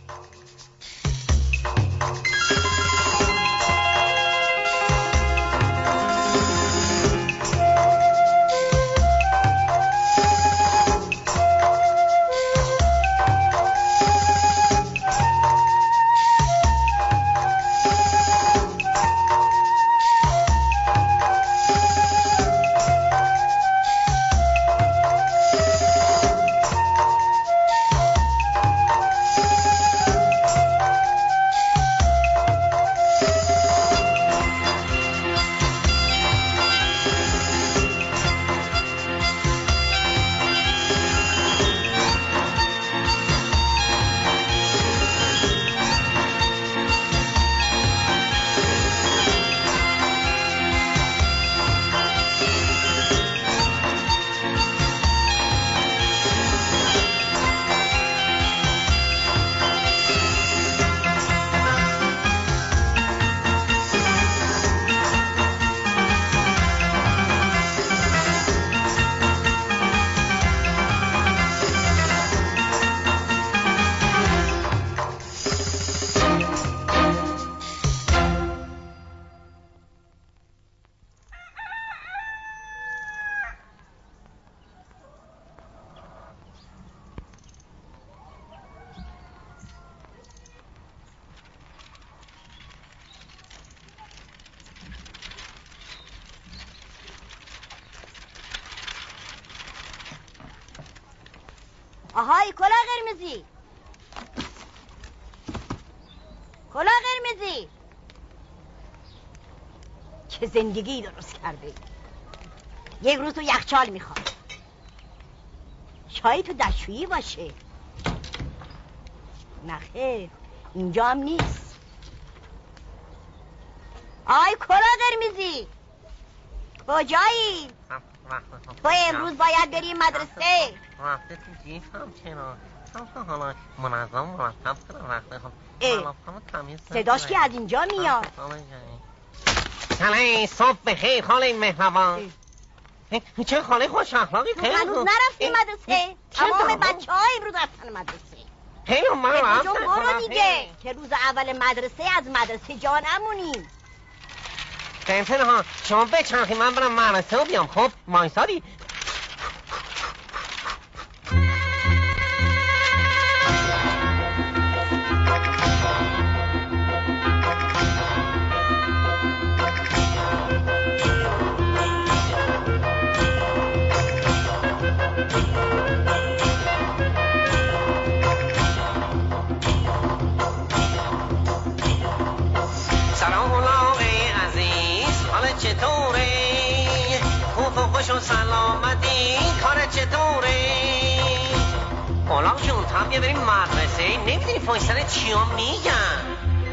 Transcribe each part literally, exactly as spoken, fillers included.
آهای کلا قرمزی، کلا قرمزی، چه زندگی درست کرده. یک روز تو یخچال میخواد، شاید تو دستشویی باشه. نخیر، اینجا هم نیست. آی کلا قرمزی، کجایی؟ تو امروز باید بری مدرسه. رفته تو جیفم چرا؟ چرا حالا منظم مرتب کنم وقته خب ملافم تمیز صداش که از اینجا میاد. سلام، صبح بخیر خاله مهربان. چه خاله خوش اخلاقی. تو هنوز نرفتی مدرسه؟ تمام بچه ها امروز رفتن مدرسه. خیلی من رفتم. برو دیگه که روز اول مدرسه از مدرسه جا نمونیم. قیمتن ها شما بچرخی من برم مدرسه و بیام. خب مایساری و سلامتی کار چطوره؟ غلام جون تو هم بیا بریم مدرسه. نمیدونی فایستر چی هم میگن؟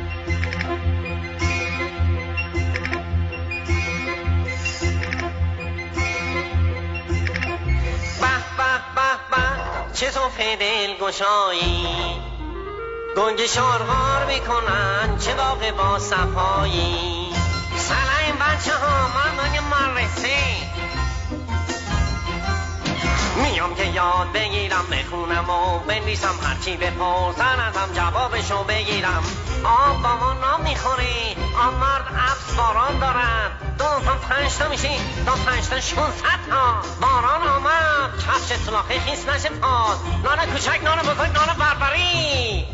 به به به به چه صبح دلگشایی، گنگ شارغار میکنن چه باغ با صفایی. سلام بچه ها، من دنیا مدرسه میام که یاد بگیرم، بخونم و بنویسم، هرچی بپرسن ازم جوابشو بگیرم. آب با ما نام میخوری، آب مرد عبس باران دارد. دو تا پنج تا میشی، دو پنج تا شونصد تا. باران آمد کفش سلاخه خیس نشه پاد. نان کوچک، نان بزرگ، نان بربری.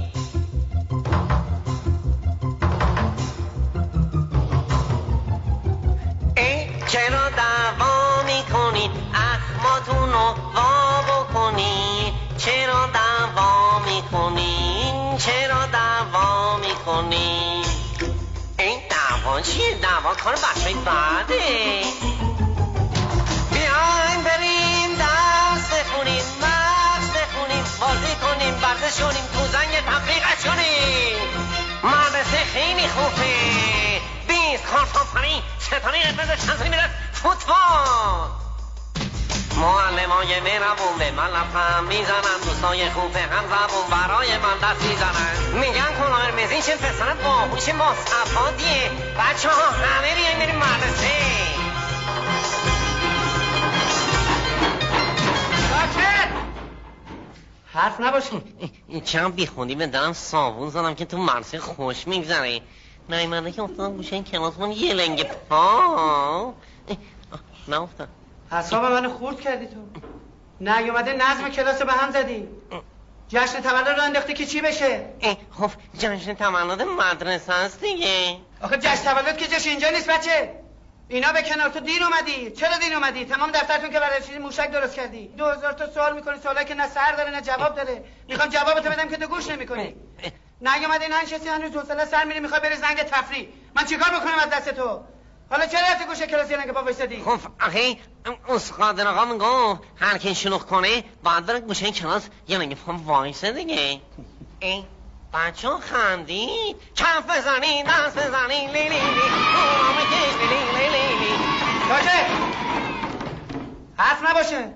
ای چرا دعوا میکنی، اخماتونو وا بکنی. چرا دعوا میکنی، چرا دعوا میکنی. این دعوا چیه؟ دعوا کار بچه بعده. بیاین بریم درس بخونیم، مغز بخونیم، بازی کنیم، ورزش کنیم، تو زنگ تفریقش کنیم. مدرسه خیلی خوبه. بیست کارتافری ستانی قدمت چندانی میرد فوتبال. معلمای مهربون به من لبخند میزنن، دوستای خوب هم زبون برای من دست میزنن. میگن کلا قرمزی چه پسر باهوش مصطفیه. بچه ها همه بیاین بریم مدرسه. حرف نباشین. چند بیخوندی به دلم صابون زدم که تو مرسه خوش میگذره. نیمده که افتادم گوشه این کلاس من یه لنگ پا نه افتاد. حساب منو خورد کردی تو. نیومده نظم کلاس به هم زدی. جشن تولد رو انداختی که چی بشه؟ خب جشن تولد مدرسه هست دیگه. آخه جشن تولد که جشن اینجا نیست بچه. اینا به کنار. تو دیر اومدی. چرا دیر اومدی؟ تمام دفترتون که برای چیزی موشک درست کردی. دو هزار تا سوال میکنی، سوالایی که نه سر داره نه جواب داره. میخوام جوابتو بدم که تو گوش نمیکنی. نیومدی ننشستی هنوز حوصله سر میری میخوای بری زنگ تفریح. من چیکار بکنم از دست تو؟ حالا چرا رفتی گوشه کلاس یه پا وایسادی؟ خب آخه استاد آقا میگه هر کی شلوغ کنه بعد بره گوشه کلاس یه لنگ پا وایسه دیگه. ای بچه خندید کف بزنی دست بزنی لی لی لی اونامه کش لی لی لی لی. باشه حرف نباشه.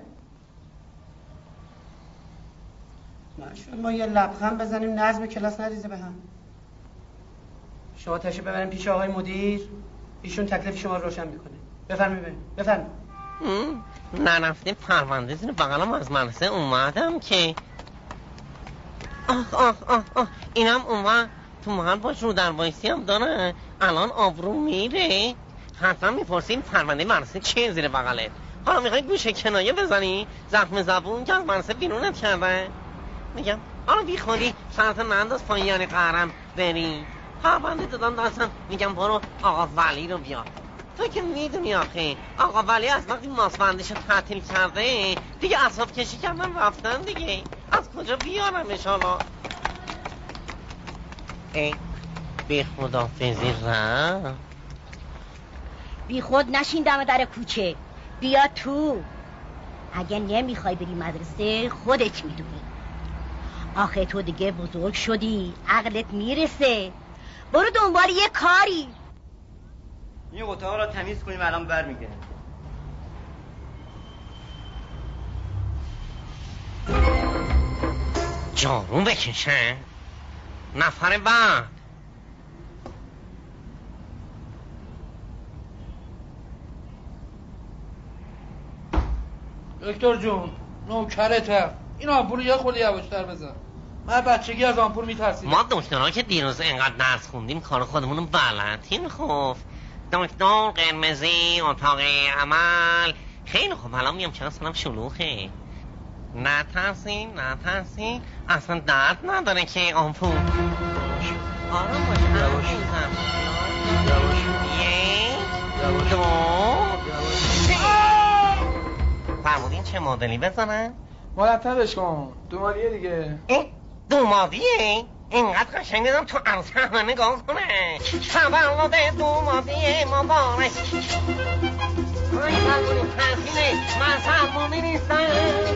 نشد ما یه لبخند بزنیم نظم کلاس نریزه به هم. شما تشریف ببریم پیش آقای مدیر، ایشون تکلیف شما رو روشن میکنه. بفرمایید بریم. بفرمایید. نرفته پرونده زیر بغلم از مدرسه اومدم که آخ آخ آخ آخ اینم اومد تو محل باش رو در وایسی هم داره. الان آبرو میره. حتما میپرسیم پرونده مدرسه چیه زیر بغله. حالا میخوای گوشه کنایه بزنی زخم زبون که از مدرسه بیرونت کرده. میگم حالا بی خودی شرط ننداز پایین یعنی قهرم بری. پرونده دادن دستم میگم برو آقا ولی رو بیار. تو که میدونی آخه آقا ولی از وقتی ماسبندش رو تعطیل کرده دیگه اصاف کشی کردن رفتن دیگه. از کجا بیارمش حالا؟ ای بی خدافزی رفت. بی خود نشین دم در کوچه. بیا تو. اگه نمیخوای بری مدرسه خودت میدونی. آخه تو دیگه بزرگ شدی، عقلت میرسه. برو دنبال یه کاری. این اتاق را تمیز کنیم الان برمیگردم. جارو بکشه. نفر بعد. دکتر جون نوکرتم. این آمپول یه خورده یواشتر بزن. من بچگی از آمپول میترسیدم. ما دکترها که دیروز اینقدر درس خوندیم کار خودمون رو بلدیم. خب دکتر قرمزی اتاق عمل. خیلی خوب الان میام چرا سلام شلوغه. نترسین نترسین اصلا درد نداره که آمپول. آرام باشه یواش یواش یک دو فرمودین چه مدلی بزنن؟ مرتبش کن. دو مالیه دیگه. اه دو مادیه؟ اینقدر قشنگ بدم تو عروسه همه نگاه کنه. تولد دو مادیه مبارک. آی فرمونی تحصیله من فرمونی نیستم.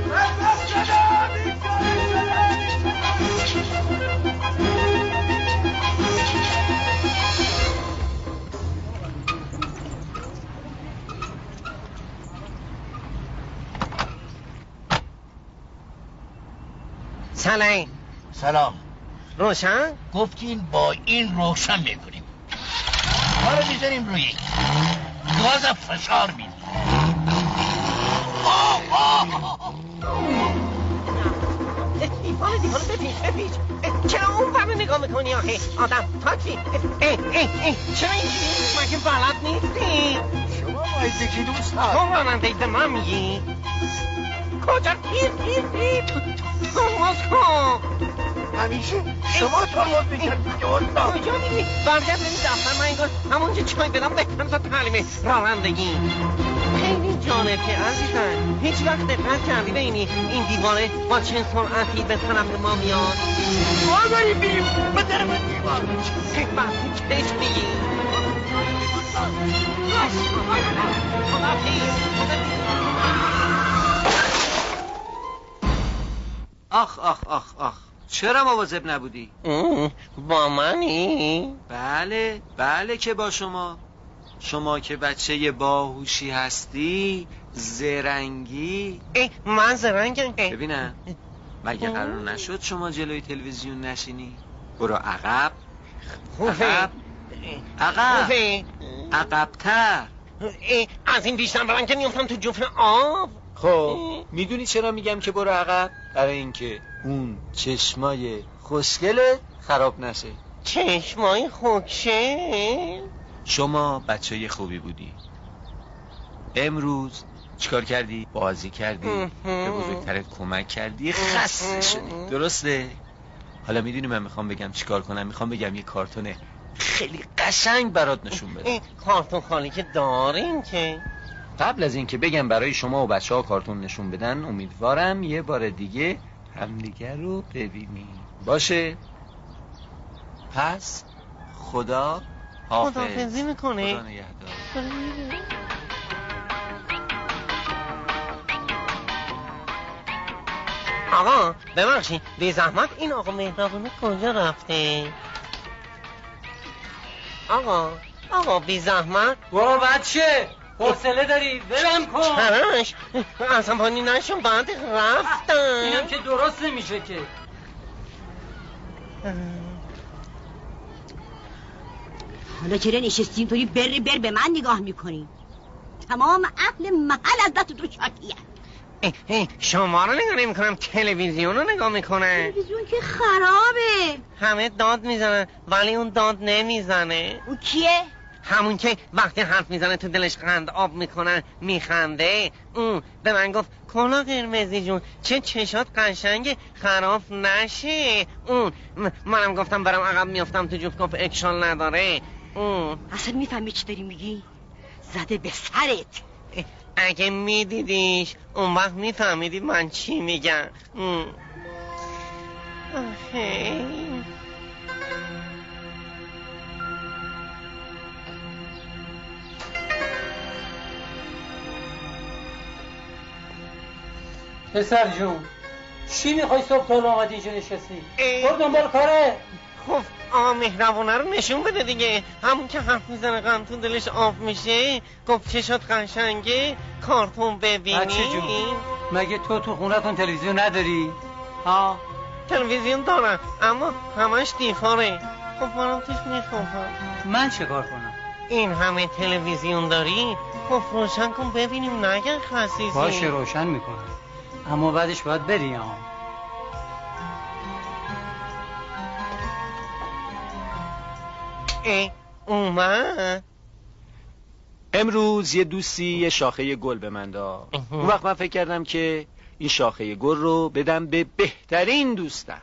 سلام. سلام. روشن؟ گفتین با این روشن میکنیم. ما رو میذاریم روی گاز فشار میدیم. دیوانه دیوانه بپیچ بپیچ. چرا اون ور نگاه میکنی آخه آدم تاکسی. چرا اینجوری مگه بلد نیستی؟ شما باید بکی دوستان. تو راننده به من میگی؟ کجا پیر پیر پیر ترمز کن. همیشه شما ترمز میکرد کجا میری؟ برگرد نمی دفتر من اینگار همونجا چای بدم بهتر تا تعلیم رانندگی. خیلی جالبه عزیزم. هیچ وقت دقت کردی ببینی این دیوانه با چه سرعتی به طرف ما میاد؟ ما بریم بریم به طرف دیوار. چه وقتی کش میگی؟ آخ آخ آخ آخ چرا مواظب نبودی؟ با منی؟ بله بله که با شما. شما که بچه باهوشی هستی، زرنگی. ای من زرنگم. ببینم مگه قرار نشد شما جلوی تلویزیون نشینی؟ برو عقب عقب عقب عقب‌تر. از این بیشتر برن که میفتم تو جفت آب. خب میدونی چرا میگم که برو عقب؟ برای اینکه اون چشمای خوشگله خراب نشه. چشمای خوشگل؟ شما بچه خوبی بودی. امروز چیکار کردی؟ بازی کردی، به بزرگترت کمک کردی، خسته شدی، درسته؟ حالا میدونی من میخوام بگم چیکار کنم؟ میخوام بگم یه کارتون خیلی قشنگ برات نشون بدم. کارتون خالی که داریم که. قبل از اینکه بگم برای شما و بچه ها کارتون نشون بدن، امیدوارم یه بار دیگه همدیگه رو ببینیم. باشه؟ پس خدا حافظ. خداحافظی میکنه. خدا نگهدار. آقا ببخشید بی زحمت این آقا مهربونه کجا رفته؟ آقا آقا بی زحمت. برو بچه حوصله داری ولم کن. چراش عصبانی نشون بعد رفتن. اینم که درست نمیشه که. حالا چرا نشستی اینطوری بر بر به من نگاه میکنی؟ تمام اهل محل از دست تو شاکیه. شما رو نگاه نمی کنم، تلویزیون رو نگاه میکنه. تلویزیون که خرابه. همه داد میزنن ولی اون داد نمیزنه. اون کیه؟ همون که وقتی حرف میزنه تو دلش قند آب میکنن میخنده. اون به من گفت کلا قرمزی جون چه چشات قشنگه خراب نشه. اون منم گفتم برام عقب میافتم تو جفت گفت اکشال نداره. اون اصلا میفهمی چی داری میگی؟ زده به سرت. اگه میدیدیش اون وقت میفهمیدی من چی میگم. آخه پسر جون چی میخوای صبح تا آمدی اینجا نشستی؟ برو دنبال کاره. خب آقا مهربونه رو نشون بده دیگه. همون که حرف میزنه غم تو دلش آب میشه. گفت چشات قشنگه کارتون ببینی. بچه جون مگه تو تو خونتون تلویزیون نداری؟ ها تلویزیون دارم اما همش دیفاره. خب منم توش میخوام. من چه کار کنم؟ این همه تلویزیون داری خب روشن کن ببینیم نگه خسیسی. باشه روشن میکنم اما بعدش باید بری. ها ای اومد. امروز یه دوستی یه شاخه گل به من داد. اون وقت من فکر کردم که این شاخه گل رو بدم به بهترین دوستم.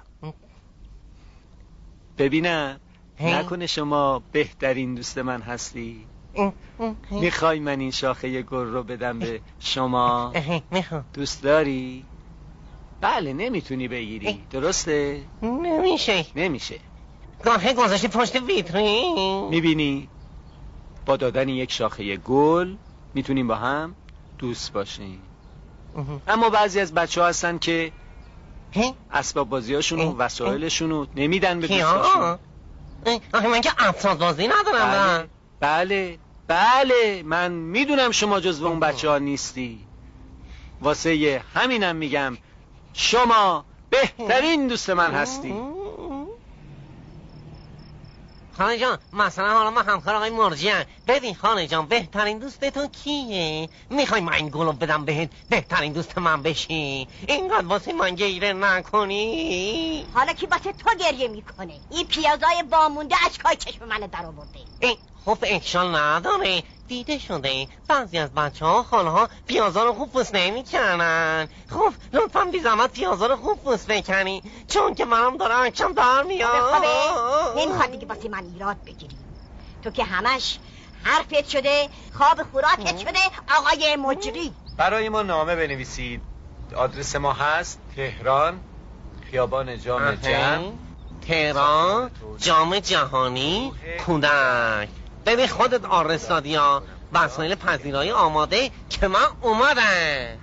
ببینم نکنه شما بهترین دوست من هستی؟ میخوای من این شاخه گل رو بدم به شما؟ دوست داری؟ بله نمیتونی بگیری درسته؟ نمیشه. نمیشه. گاهی گذاشتی پشت ویترین. میبینی با دادن یک شاخه گل میتونیم با هم دوست باشیم. اما بعضی از بچه ها هستن که اسباب بازیاشون و وسایلشون رو نمیدن به دوستاشون. آخه من که اسباب بازی ندارم. بله بله بله من میدونم شما جزو اون بچه ها نیستی. واسه همینم میگم شما بهترین دوست من هستی. خانه جان مثلا حالا من همکار آقای مرجی هم. ببین خانه جان بهترین دوست تو کیه؟ میخوای من این گلو بدم بهت بهترین دوست من بشی؟ اینقدر واسه من گیره نکنی. حالا کی واسه تو گریه میکنه؟ این پیازای وامونده اشکای چشم منو در آورده. خب اکشال نداره دیده شده بعضی از بچه ها خاله ها پیازا رو خوب پوست نمی کنن. خب لطفا بی زحمت پیازا رو خوب پوست بکنی چون که منم داره اکشم در میاد. نمیخواد دیگه واسه من ایراد بگیری. تو که همش حرفت شده خواب خوراکت شده آقای مجری. برای ما نامه بنویسید. آدرس ما هست تهران خیابان جام جم تهران جام جهانی کودک. ببین خودت آرستادی ها وسایل پذیرایی آماده که من اومدم.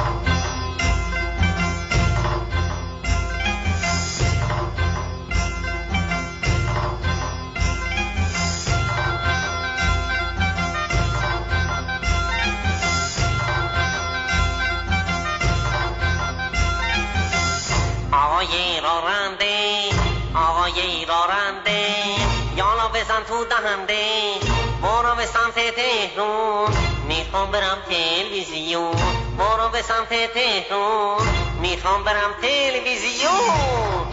آقای راننده آقای راننده یالا بزن تو دهنده برو به سمت تهرون میخوام برم تلویزیون برو به سمت تهرون میخوام برم تلویزیون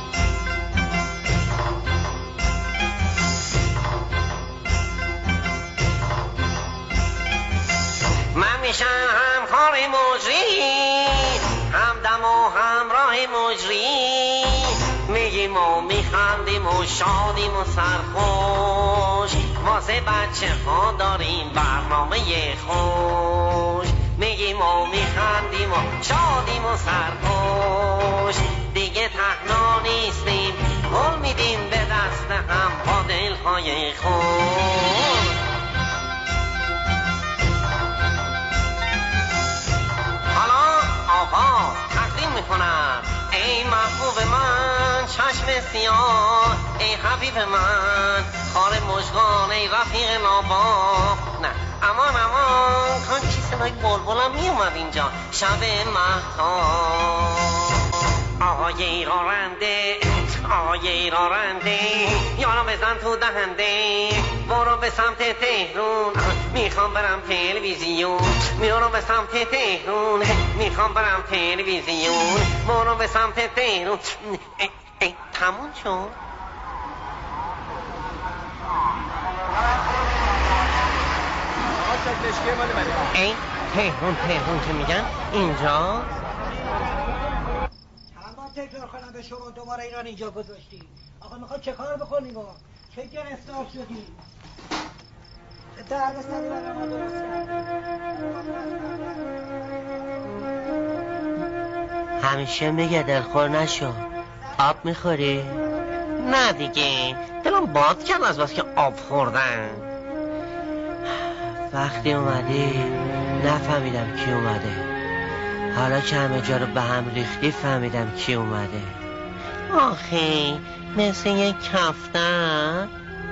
من میشم همکار مجری همدم و همراه مجری میگیم و میخندیم و شادیم و سرخوش واسه بچه ها داریم برنامه خوش میگیم و میخندیم و شادیم و سرخوش دیگه تنها نیستیم گل میدیم به دست هم با دلهای خوش حالا آواز تقدیم میکنم ای محبوب من چشم سیاه ای حبیب من خار مژگان ای رفیق نابا نه امان امان کان چی صدای بلبلم میومد اینجا شب مهتاب آقای راننده آقای راننده یارو بزن تو دهنده برو به سمت تهرون میخوام برم تلویزیون میرو به سمت تهرون میخوام برم تلویزیون برو به سمت تهرون ای, ای تموم شد ای تهرون تهرون که میگن اینجا تکرار کنم به شما دوباره ایران اینجا گذاشتی آقا میخواد چه کار بکنیم چه گرفتار شدی درد سری برای ما درست همیشه میگه دلخور نشو آب میخوری؟ نه دیگه دلم باد کرد از بس که آب خوردن وقتی اومدی نفهمیدم کی اومده حالا که همه جا رو به هم ریختی فهمیدم کی اومده آخه مثل یک کفتر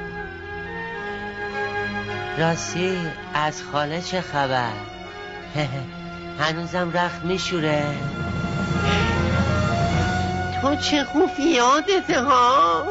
راستی از خاله چه خبر هنوزم رخت میشوره تو چه خوب یادته ها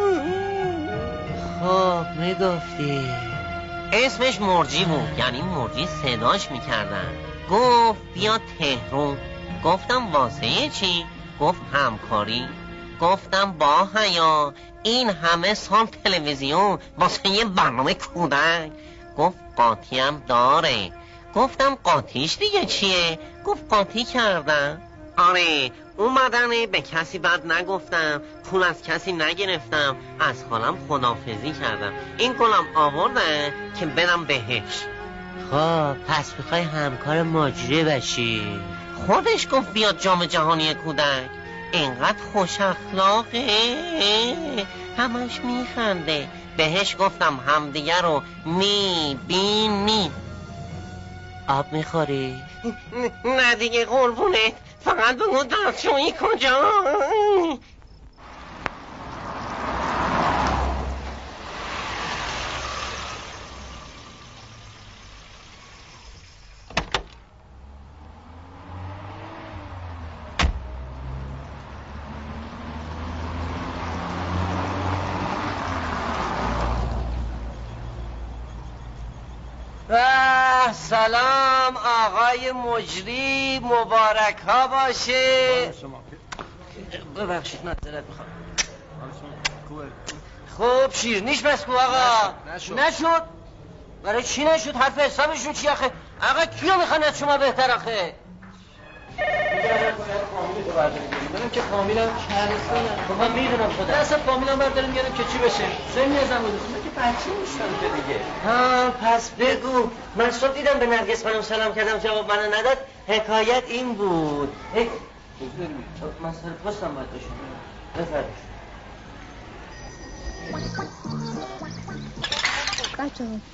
خب میگفتی اسمش مرجی بود یعنی مرجی صداش میکردن گفت بیا تهرون گفتم واسه چی؟ گفت همکاری گفتم با حیا این همه سال تلویزیون واسه یه برنامه کودک گفت قاطی هم داره گفتم قاطیش دیگه چیه؟ گفت قاطی کردم آره اومدنه به کسی بد نگفتم پول از کسی نگرفتم از خالم خداحافظی کردم این گلم آوردن که برم بهش خب پس میخوای همکار مجری بشی خودش گفت بیاد جام جهانی کودک اینقدر خوش اخلاقه همش میخنده بهش گفتم همدیگه رو میبینی آب میخوری؟ نه دیگه قربونت فقط بگو دستشویی کجا سلام آقای مجری مبارک ها باشه ببخشید معذرت میخوام خب شیرنیش بس کو آقا نشد. نشد برای چی نشد حرف حسابشون چی آخه آقا کیو میخوان از شما بهتر آخه میدونم که فامیلم شهرستانم خب من میدونم خدا اصلا فامیلم برداریم میارم که چی بشه زمین ازم بودم که بچه نیستم که دیگه ها پس بگو من صبح دیدم به نرگس خانم سلام کردم جواب منو نداد حکایت این بود من سر پستم باید باشم بفرمایید بچه ها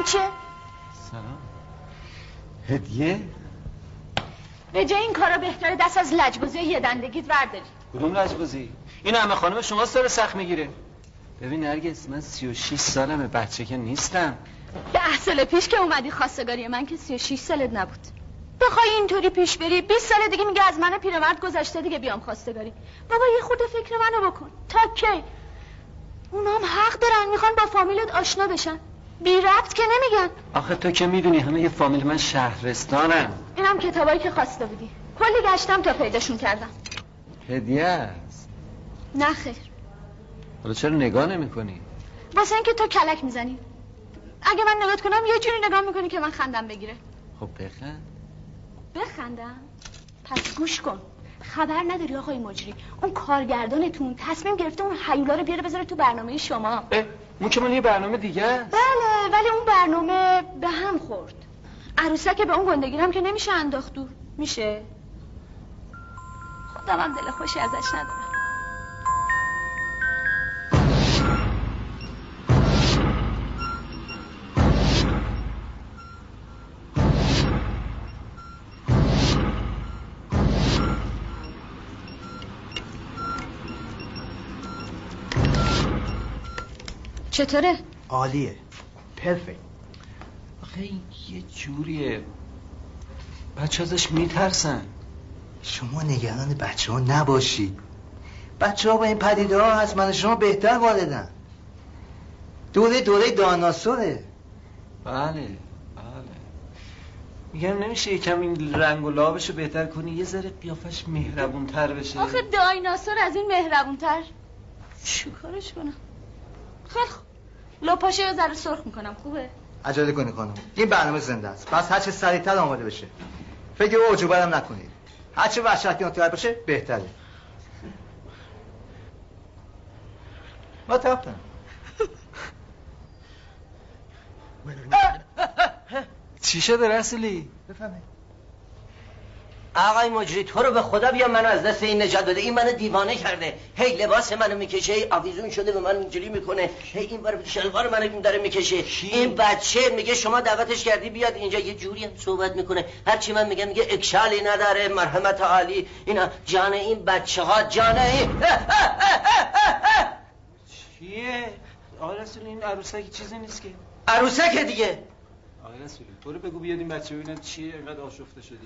این چیه؟ سلام. هدیه؟ به جای این کارا بهتره دست از لجبازی یه دندگیت ورداری. کدوم لجبازی؟ این همه خانم شما داره سخت میگیره. ببین نرگس، من سی و شیش سالمه، بچه که نیستم. ده سال پیش که اومدی خواستگاری من که سی و شیش سالت نبود. بخوای اینطوری پیش بری بیست سال دیگه میگه از من پیرمرد گذشته دیگه بیام خواستگاری. بابا یه خورده فکر منو بکن. تا کی؟ اونام حق دارن، میخوان با فامیلت آشنا بشن. بی ربط که نمیگن. آخه تو که میدونی همه یه فامیل من شهرستانم. اینم کتابایی که خواسته بودی. کلی گشتم تا پیداشون کردم. هدیه است؟ نه خیر. حالا چرا نگاه نمی کنی؟ واسه اینکه تو کلک میزنی. اگه من نگات کنم یه جوری نگاه میکنی که من خندم بگیره. خب بخند. بخندم؟ پس گوش کن. خبر نداری آقای مجری اون کارگردانتون تصمیم گرفته اون هیولا رو بیاره بذاره تو برنامه شما. اه اون که من یه برنامه دیگه است. بله ولی اون برنامه به هم خورد. عروسک به اون گندگی هم که نمیشه انداخت دور. میشه؟ خودم هم دل خوشی ازش ندارم. چطوره؟ عالیه. پرفکت. آخه این یه جوریه بچه ازش میترسن. شما نگران بچه ها نباشید. بچه ها با این پدیده ها از من شما بهتر واردن. دوره دوره داناسوره. بله بله. میگم نمیشه یکم این رنگ و لابشو بهتر کنی، یه ذره قیافش مهربون تر بشه؟ آخه دایناسور از این مهربون تر چیکارش کنم؟ خیلی خوب لپاشو یه ذره سرخ میکنم. خوبه؟ عجله کنی خانم، این برنامه زنده است. بس هر چه سریعتر آماده بشه. فکر او عجوبرم نکنید. هر چه وحشتناکتر باشه بهتره. ما تاپتن. چی شده رسولی؟ بفهمید. آقای مجری تو رو به خدا بیا منو از دست این نجات بده. این منو دیوانه کرده. هی لباس منو میکشه، هی آویزون شده به من اینجوری میکنه، هی این بر شلوار منو داره میکشه. این بچه میگه شما دعوتش کردی بیاد اینجا، یه جوری هم صحبت میکنه. هرچی من میگم میگه اکشالی نداره، مرحمت عالی. اینا جان این بچه ها جان این. چیه؟ آقای رسولی این عروسک چیزی نیست که. عروسک دیگه. آقای رسولی برو بگو بیاد این بچه ببینم چیه اینقدر آشفته شدی.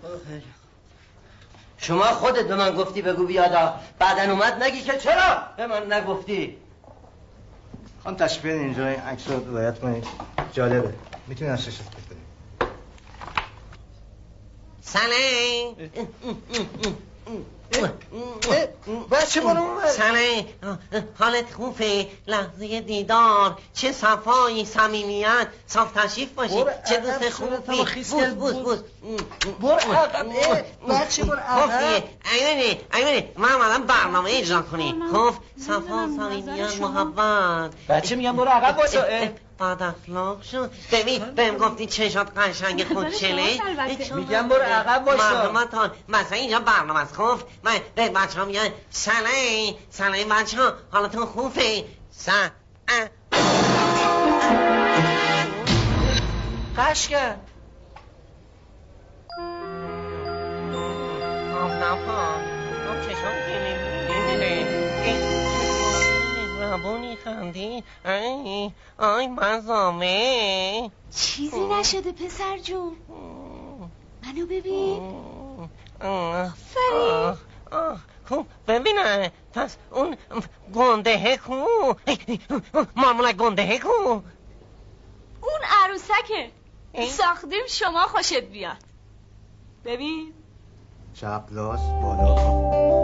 شما خودت به من گفتی بگو بیادا، بعدن اومد نگی که چرا به من نگفتی. خان تشریف بیارین اینجا، این عکس رو روایت کنید. جالبه، میتونی ازش استفاده کنید. سلام بچه برو اونور. سلام، حالت خوبه؟ لحظه دیدار چه صفایی، صمیمیت، صاف تشریف باشی. چه دوست خوبی. بوس بوس بوس. برو عقب. بچه برو عقب. ایمانی ایمانی من اومدم برنامه اجرا کنی. خب صفا، صمیمیت، محبت. بچه میگم برو عقب واسا. بعد اخلاق شد. ببین بهم گفتی چشات قشنگ خوشگله. میگم برو عقب واسا. مرحمتان مثلا اینجا برنامه است. خب من به بچه ها میگم سلام سلام بچه ها حالتون خوبه؟ سلام قش کرد. آف نپا آف چشم گیلی مهربونی خندی. ای آی مزامه چیزی نشده پسر جون. منو ببین. آفرین. خوب ببینه پس اون گنده کو مارمولک گنده کو اون عروسکه ساختیم شما خوشت بیاد. ببین چپ راست بالا.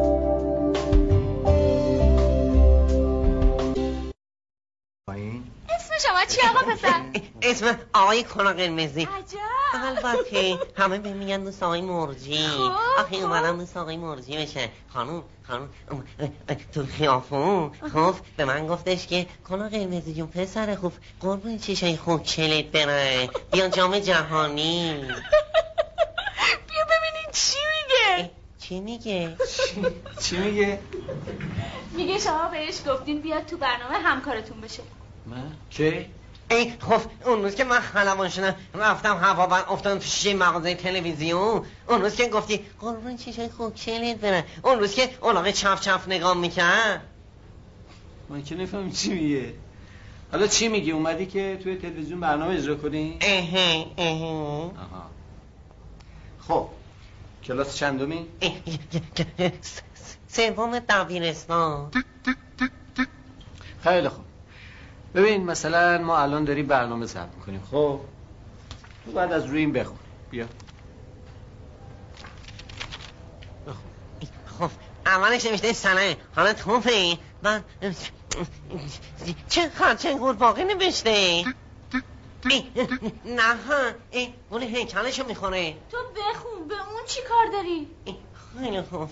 اسم شما چی آقا پسر؟ اسم آقای کلا قرمزی. عجب. البته همه به میگن دوست آقای مرجی. آخه اومدم دوست آقای مرجی بشه. خانوم خانوم تو خیافون خب به من گفتش که کلا قرمزی جون پسر خوب قربون چشای خوب چلت برن بیان جام جهانی. بیا ببینین چی میگه. چی میگه؟ چی میگه؟ میگه شما بهش گفتین بیاد تو برنامه همکارتون بشه. من؟ کی؟ ای خب اون روز که من خلبان شدم رفتم هوابند افتادم تو شیشه مغازه تلویزیون، اون روز که گفتی قربون چیزای خوکشلت برن، اون روز که اولاغه چف چف نگاه میکرد. من که نفهم چی میگه. حالا چی میگی؟ اومدی که توی تلویزیون برنامه اجرا کنی؟ اهه اهه. آها. خب کلاس چندمی؟ سوم دبیرستان. خیلی خوب. ببین مثلا ما الان داریم برنامه ضبط میکنیم، خب تو بعد از روی این بخون. بیا بخون. خب اولش نمیشته سلام حالا توفه من چه خرچه قورباغه نوشته؟ نه ها این بوله هیکلشو میخونه. تو بخون، به اون چی کار داری؟ خیلی خوب.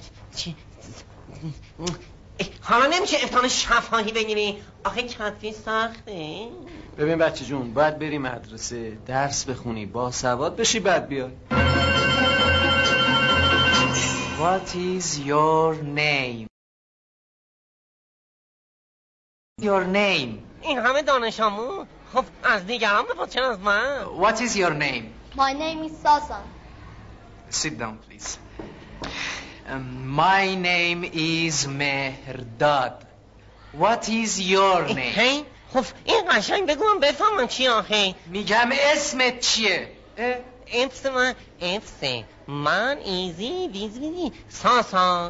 حالا نمیشه افتان شفاهی بگیری؟ آخه کتفی سخته. ببین بچه جون باید بری مدرسه درس بخونی با سواد بشی بعد بیای. What is your name? Your name. این همه دانش آموز. خب از دیگران بپرس چرا از من؟ What is your name? My name is Sasan. Sit down please. Um, my name is Mehrdad. What is your name? هی خب این قشنگ بگو من بفهمم چی آخه. میگم اسمت چیه؟ اسم من اسم من ایزی ویزی ویزی ساسا.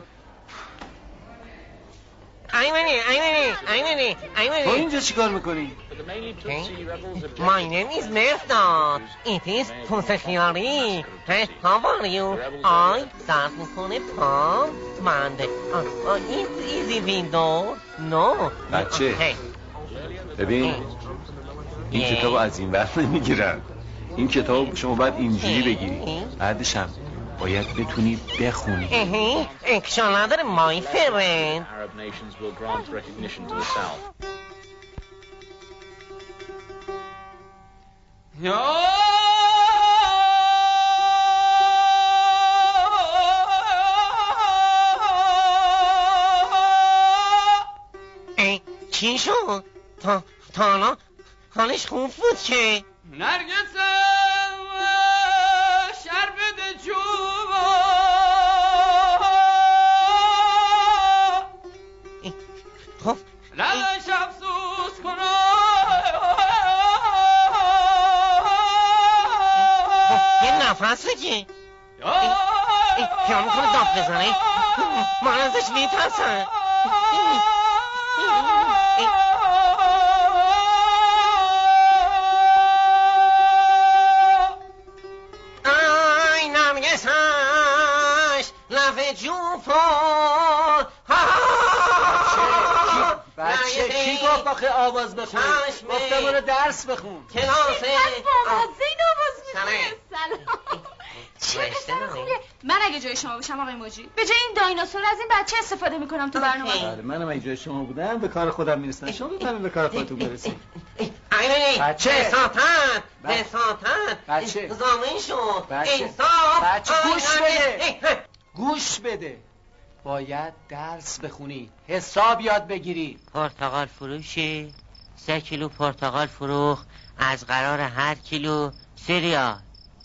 ایمانی ایمانی ایمانی ایمانی تو اینجا چیکار میکنی؟ My name is Mehrdad. It is پوست خیاری. Hey, how are you? I درد میکنه پام منده. It's easy window. No. بچه ببین این کتاب از این وقت نمیگیرن. این کتاب شما باید اینجوری بگیری، بعدش هم باید بتونی بخونی. اهه اکشان نداره مای فرند. Arab nations will grant recognition to the south. ای چی شد؟ تا تا حالا حالش خوب بود که نرگسم شربت جوبا خب لبش افسوس کنم یه نفس بگی یا میکنه داف بزنه من ازش میترسم. آی نرگسش لف جوفا. بچه کی گفت آخه آواز بخون؟ گفتم برو درس بخون. کلاسه بامزه این آواز میخونه. سلام. چه خوبه. من اگه جای شما باشم آقای موجی به جای این دایناسور از این بچه استفاده میکنم تو برنامه. آره منم اگه جای شما بودم به کار خودم میرسیدم. شما بفهمید به کار خودتون برسید. عینی بچه بساطت بساطت بچه زامین شد انصاف. بچه گوش بده گوش بده باید درس بخونی، حساب یاد بگیری. پرتقال فروشی سه کیلو پرتقال فروخ از قرار هر کیلو سریال.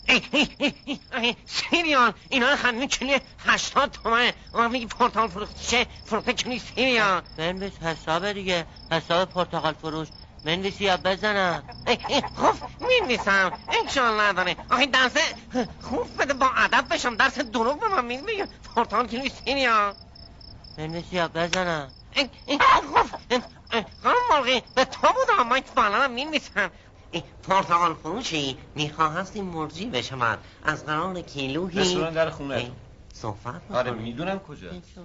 سریال اینا رو خندی کلی هشتاد تومن اما میگی پرتقال فروخ چه فروخه کلی سریال. بنویس حساب دیگه حساب پرتقال فروش بنویسی یا بزنم. خب مینویسم انشالله نداره. آخه درس خوب بده با ادب بشم درس دروغ به من میگه پرتقال کلی سریال بنویسی یا بزنم. خب خانم مرغی به تو بودم من که بالانم مینویسم. پرتقال فروشی میخواهستی مرجی بشم از قرار کیلوهی رستوران در خونه صحبت آره میدونم کجا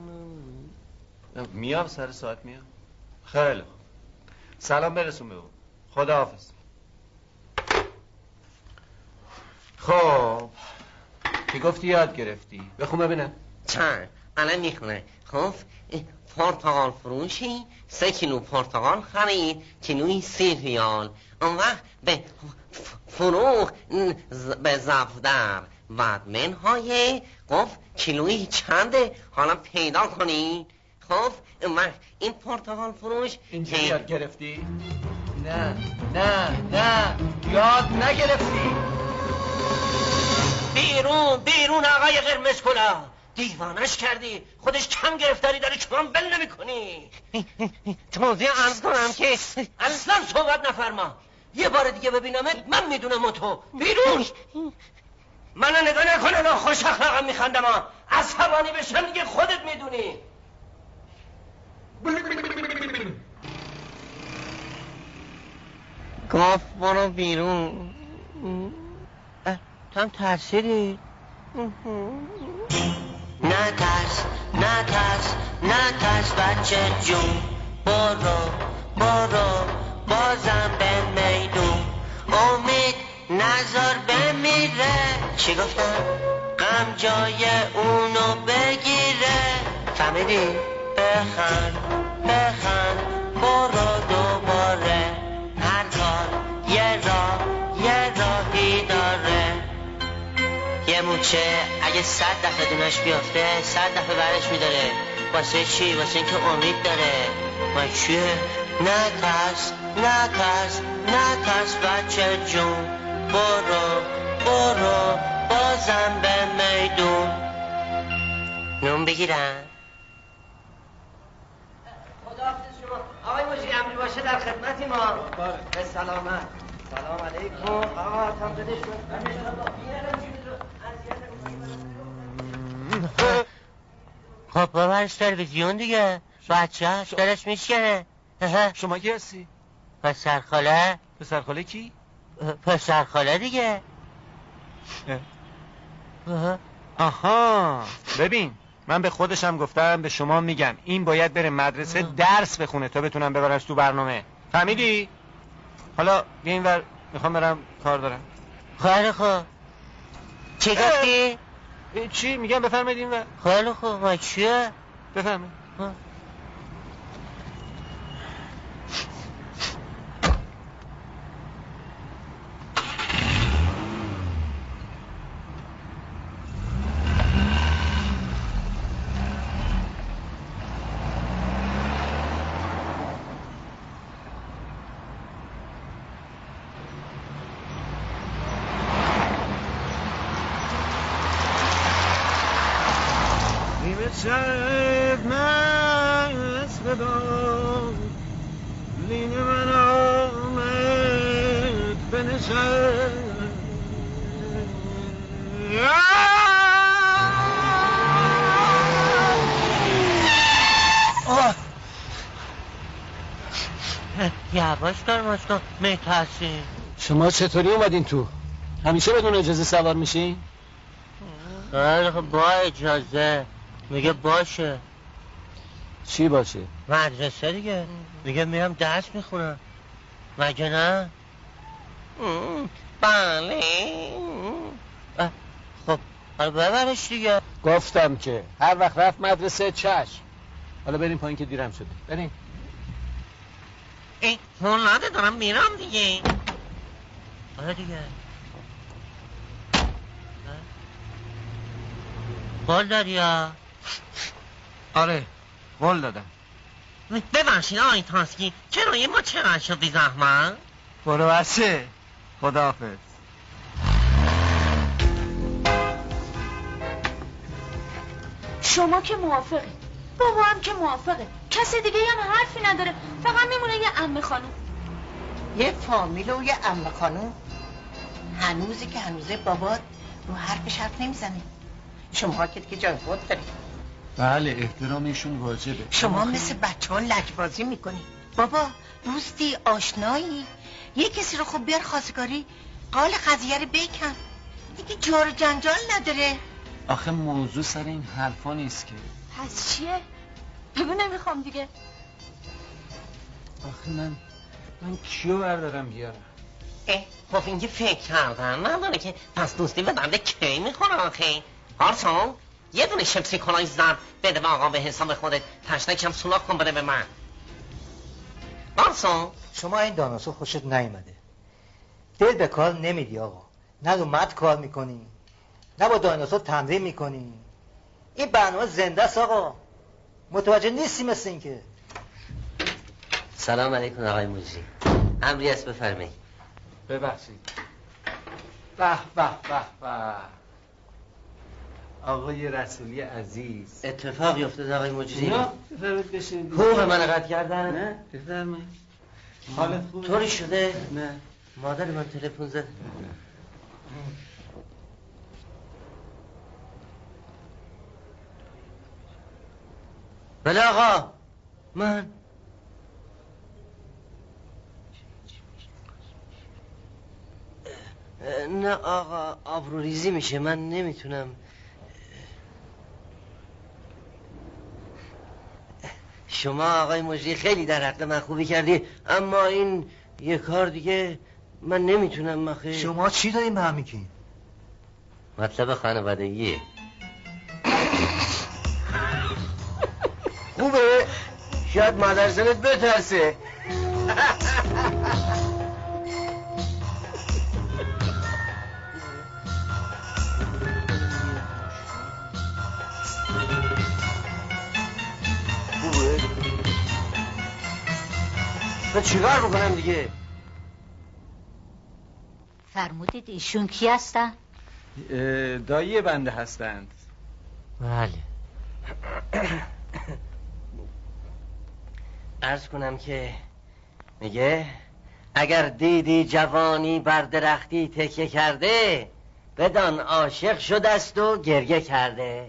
میام سر ساعت میام. خیلی خوب سلام برسون به اون. خدا حافظ. خب که گفتی یاد گرفتی بخون ببینم. چند الان میخونه. خب پرتقال فروشی سه کیلو پرتقال خرید کیلویی سی ریال. اون وقت به فروخ به زفدر بعد منهای گفت کیلویی چنده حالا پیدا کنی. خب این پرتقال فروش اینجا یاد گرفتی؟ نه نه نه یاد نگرفتی. بیرون بیرون آقای قرمز کلا، دیوانش کردی. خودش کم گرفتاری داری که من بل نمی کنی. توضیح عرض کنم که اصلا صحبت نفرما. یه بار دیگه ببینمت من میدونم تو. بیرون. منو نگاه نکنه، نه خوش اخلاقم میخندم ها. عصبانی بشم دیگه خودت میدونی. گفت برو بیرون. تو هم ترسیدی؟ نه ترس نه ترس نه ترس بچه جون، برو برو بازم به میدون. امید نظر بمیره. چی گفتم؟ غم جای اونو بگیره. فهمیدی؟ بخند بخند برو دوباره. هر کار یه راه یه راهی داره. یه موچه اگه صد دفعه دونش بیافته صد دفعه برش میداره. واسه چی؟ واسه اینکه امید داره. ما چیه؟ نه ترس نه ترس نه ترس بچه جون، برو برو بازم به میدون. نون بگیرم. خداحافظ شما آقای مجری. امری باشه در خدمتی ما. به سلامت. سلام علیکم. آقا تام بدش خب ببرش تلویزیون دیگه. بچه‌اش دلش میشکنه. شما کی هستی؟ پسرخاله. پسرخاله کی؟ پسرخاله دیگه. آها ببین، من به خودشم گفتم به شما میگم این باید بره مدرسه درس بخونه تا بتونم ببرش تو برنامه. فهمیدی؟ حالا بیا اینور، میخوام برم کار دارم. خیلی خوب. چی گفتی؟ چی؟ میگم بفرمایید اینور. خیلی خوب. ما چیه؟ بفرمایید. شب مست بباد لین من آمد بنشد. یواش کار ماشکن میترسیم. شما چطوری اومدین تو؟ همیشه بدون اجازه سوار میشین؟ خیلی خب با اجازه. میگه باشه. چی باشه؟ مدرسه دیگه. میگه میرم درس میخونم. مگه نه؟ بله. خب حالا ببرش دیگه. گفتم که هر وقت رفت مدرسه چشم. حالا بریم پایین که دیرم شده. بریم. ای مولاده دارم میرم دیگه. آره دیگه. قول داری ها؟ آره قول دادم. ببخشید آقای تانسکی، کرایه ما چقدر شد بی زحمت؟ برو بچه. خداحافظ. شما که موافقی، بابا هم که موافقه، کسی دیگه هم حرفی نداره، فقط میمونه یه عمه خانوم. یه فامیل و یه عمه خانوم؟ هنوزی که هنوزه بابات رو حرفش حرف نمیزنه. شما که دیگه جای خود دارید. بله احترامشون واجبه. شما مثل بچه ها لجبازی میکنی. بابا دوستی آشنایی، یه کسی رو خوب بیار خواستگاری، قال قضیه رو بکن دیگه. جار جنجال نداره. آخه موضوع سر این حرفا نیست که. پس چیه؟ بگو نمیخوام دیگه. آخه من من کیو بردارم بیارم؟ اه خب اینکه فکر کردن نداره که پس دوستی به بنده کی میخوره آخه؟ آرسون یه دونه شمسی کلای زرد بده به آقا به حساب خودت. تشنه کم سولاخ کن بده به من. آرسون شما این داناسو خوشت نیومده. دل به کار نمیدی آقا. نه رو مد کار میکنی نه با داناسو تمرین میکنی. این برنامه زنده است آقا. متوجه نیستی مثل این که. سلام علیکم آقای مجری. امری است بفرمایید. ببخشید. به به به به. آقای رسولی عزیز. اتفاقی افتاد آقای مجری؟ نه بفرمایید بشینید. حقوق من قطع کردن؟ نه بفرمایید. حالت خوبه؟ طوری شده؟ نه. مادر من تلفن زد. بله آقا. من نه آقا آبروریزی میشه، من نمیتونم. شما آقای مجری خیلی در حق من خوبی کردی، اما این یه کار دیگه من نمیتونم. مخی شما چی دارین به هم میگین؟ مطلب خانوادگیه. خوبه؟ شاید مادر زنت بترسه. خوبه؟ من چیکار بکنم دیگه؟ فرمودید ایشون کی هستن؟ دایی بنده هستند. بله. عرض کنم که میگه اگر دیدی جوانی بر درختی تکیه کرده، بدان عاشق شده است و گریه کرده.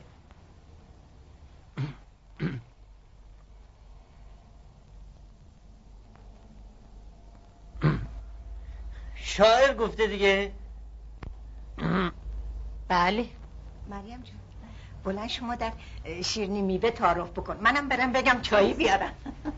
شاعر گفته دیگه. بله. مریم جون بلند شما در شیرینی میوه تعارف بکن، منم برم بگم چایی بیارم.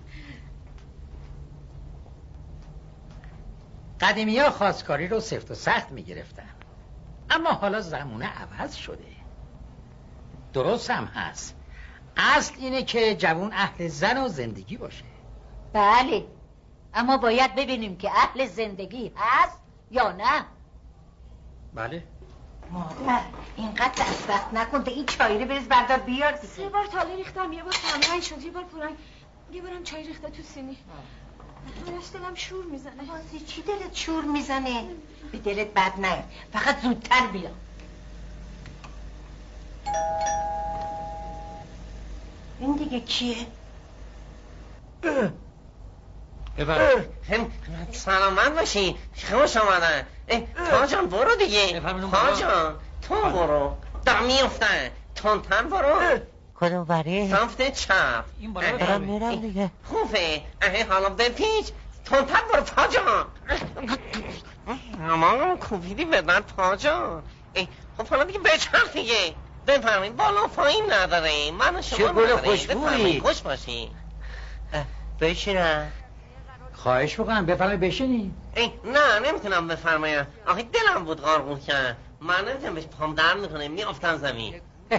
قدیمی ها خواستگاری رو سفت و سخت میگرفتن، اما حالا زمونه عوض شده. درست هم هست، اصل اینه که جوون اهل زن و زندگی باشه. بله، اما باید ببینیم که اهل زندگی هست یا نه. بله. مادر اینقدر دست نکن، این چایی رو بریز بردار بیار دیگه. سه بار تاله ریختم، یه بار تمرین شد، یه بار پرنگ، یه بارم چای ریخته تو سینی. همش دلم شور میزنه. بازی چی دلت شور میزنه؟ به دلت بد نیاد، فقط زودتر بیا. این دیگه کیه؟ سلامت باشی، خوش آمدن. تا جان برو دیگه. تا جان تو برو، دارم میفتن. تونتر برو. کدوم بری؟ سمت چپ. این بالا دارم میرم دیگه. خوبه، اهه حالا بپیچ. تونتر برو پا جان. اما کوبیدی بدن پا جان. خب حالا دیگه بچرخ دیگه. بفرمایید، بالا پایین نداره. من شما چه گل خوشبویی. خوش باشی. بشینم. خواهش بکنم بفرمایید بشینی. نه نمیتونم بفرمایم، آخه دلم بود قارقور کرد. من نمیتونم بهش پام در میکنه، میافتم زمین.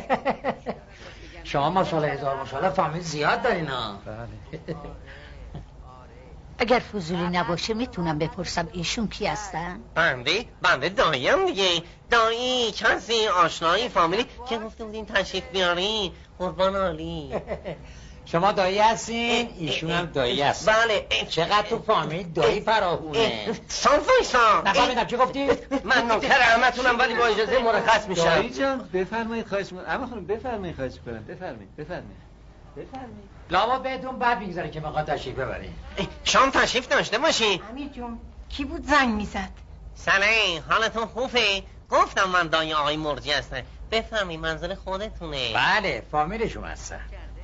شما ماشاءالله هزار ماشاءالله فامیل زیاد دارین ها. بله. اگر فضولی نباشه میتونم بپرسم ایشون کی هستن؟ بنده؟ بنده داییم دیگه. دایی کسی آشنایی فامیلی که گفته بودین تشریف بیارین. قربان عالی. شما دایی هستین، ایشون هم دایی هست. بله. چقدر تو فامیل دایی فراهونه. سان فایسان نفهمیدم چی گفتی؟ من نوکر همتونم، ولی با اجازه مرخص میشم. دایی جان بفرمایید، خواهش میکنم. اما خانم بفرمایید، خواهش میکنم. بفرمایید بفرمایید بفرمایید. لابد بهتون بد میگذره که میخواد تشریف ببرین. شام تشریف داشته باشی. امیر جون کی بود زنگ میزد؟ سلام، حالتون خوبه؟ گفتم من دایی آقای مرجی هستم. بفرمایید، منزل خودتونه. بله، فامیلشون هستن.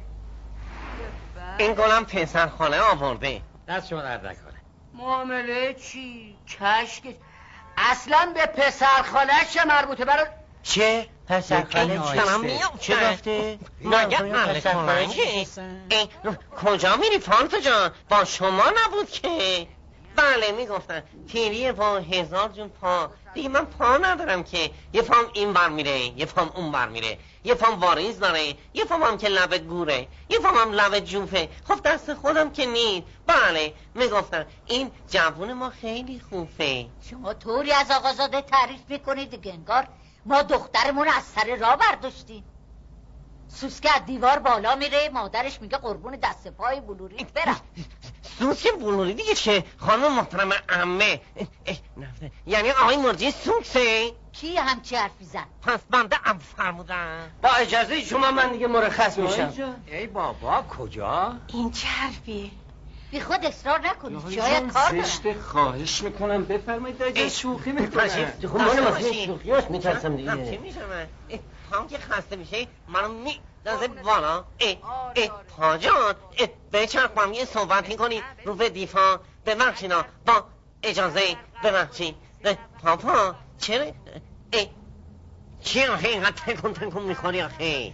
این گلم پسر خاله آورده. دست شما درد نکنه. معامله چی؟ کشک اصلا به پسر خاله چه مربوطه؟ برای چه؟ پسر خاله چه؟ چه گفته؟ نگه مهل کننگه. کجا میری فانتو جان؟ با شما نبود که؟ بله میگفتن پیری با هزار جون پا. دیگه من پا ندارم که. یه پام این بر میره، یه پام اون بر میره. یه پام واریز داره، یه پام هم که لب گوره، یه پام هم لب جوفه. خب دست خودم که نیست. بله میگفتن این جوون ما خیلی خوبه. شما طوری از آقازاده تعریف میکنید دیگه انگار ما دخترمون از سر راه برداشتیم. سوسکه از دیوار بالا میره، مادرش میگه قربون دست پای بلوریت برم. سوسک بلوری دیگه چه؟ خانم محترم عمه. یعنی آقای مرجی سوکسه؟ کی همچی حرفی زد؟ پس بنده ام فرمودن. با اجازه شما من دیگه مرخص میشم. ای بابا کجا؟ این چه حرفیه؟ بی خود اصرار نکنید، جای کار دارم. زشته، خواهش میکنم بفرمایید، دیگه شوخی میکنم. خب من واسه شوخیاش میترسم دیگه. چی میشه من؟ هم که خسته میشه منو می دازه بالا. ای ای پاجان بچرخم یه صحبتی کنی رو به دیفا. ببخشینا با اجازه ببخشید پاپا. چرا ای چی آخه اینقدر تکون تکون میخوری آخه؟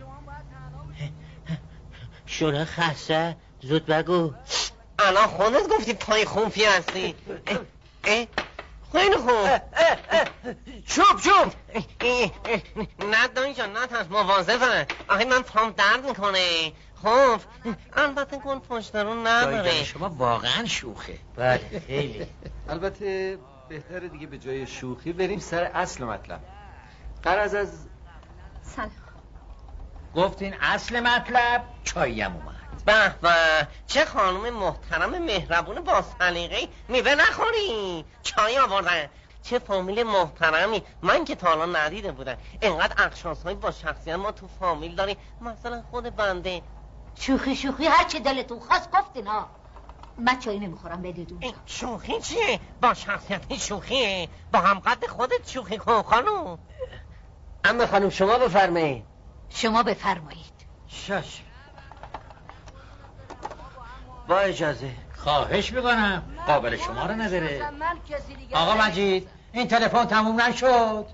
شونه خسته زود بگو. الان خودت گفتی پای خوفی هستی. ای ای خیلی خوب. چوب چوب. نه دایی جان نه ترس، مواظبه. آخه من پام درد میکنه. خب البته گل پشت رو نداره. شما واقعا شوخه. بله خیلی. البته بهتره دیگه به جای شوخی بریم سر اصل مطلب. غرض از سلام. گفتین اصل مطلب چاییم اومد. به به چه خانم محترم مهربون با سلیقه. میوه نخوری چای آوردن. چه فامیل محترمی، من که تا حالا ندیده بودم. اینقدر اخشاش‌های با شخصیت ما تو فامیل داری. مثلا خود بنده. شوخی شوخی هر چی دلتون خواست گفتین ها. من چایی نمیخورم بدیدون. شوخی چیه؟ با شخصیت شوخیه. با همقدر خودت شوخی کن خانم. اما خانم شما بفرمایید. شما بفرمایید. شش با اجازه. خواهش میکنم، قابل شما رو نداره. آقا مجید این تلفن تموم نشد.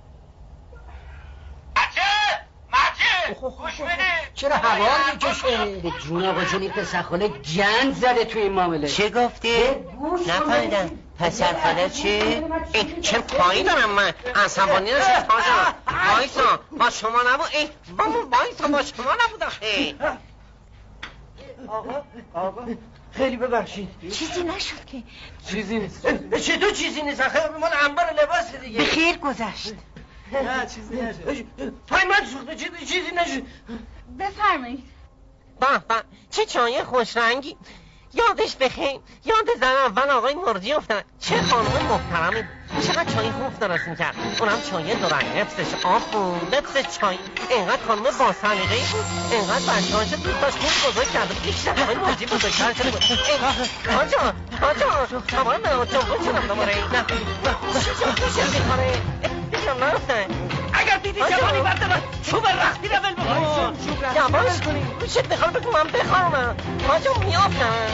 گوش بده. چرا هوا میکشه؟ به جون آقا جون این پسرخاله گند زده تو این معامله. چه گفتی؟ نفهمیدم. پسرخاله چی؟ چه پایی دارم من؟ عصبانی نشد تاجا. بایسا با شما نبود. ای بابا بایسا با شما نبود آخه. آقا آقا خیلی ببخشید. چیزی نشد که. چیزی نیست. چطور چیزی نیست؟ آخه مال انبار لباس دیگه. به خیر گذشت. نه چیزی نشد. پای من سوخته چیزی چیزی نشد. بفرمایید. به به چه چای خوش رنگی. یادش بخیر. یاد زن اول آقای مرجی افتاد. چه خانم محترمی. چقدر چای خوب درست میکرد. اونم چای دو رنگ. لبسش آب بود، لبسش چای. اینقدر خانم با سلیقه‌ای بود. اینقدر بچه‌هاش دوست داشت خوب بزرگ کرده. بیشتر آقای مرجی بزرگتر شده بود. آجا آجا تمام من جنبه شدم دوباره. نه چی چی می‌خوره؟ بیشتر نرفتن. اگر دیدی جوانی برده من چوب رختی رو ول بکن. جوانش کنی چه بخوام بگم من بخوام آجا میافتم.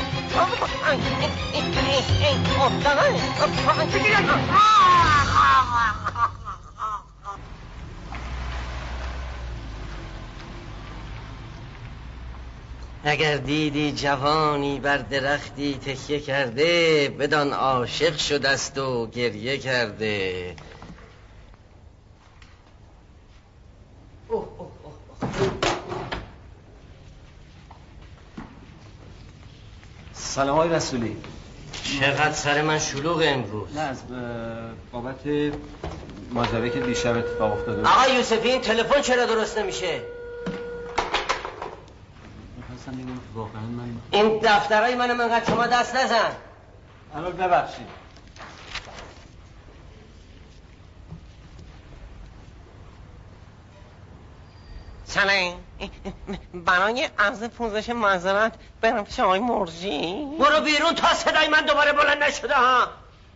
اگر دیدی جوانی بر درختی تکیه کرده بدان عاشق شده است و گریه کرده. اوه اوه اوه. سلام های رسولی. چقدر سر من شلوغ امروز. نه از بابت ماجرایی که دیشب اتفاق افتاده. آقا یوسفی این تلفن چرا درست نمیشه؟ می‌خواستم ببینم واقعا من این دفترای منو منقدر شما دست نزن. الان ببخشید. سلام. برای عرض پوزش معذرت برم پیش آقای مرجی. برو بیرون تا صدای من دوباره بلند نشده ها.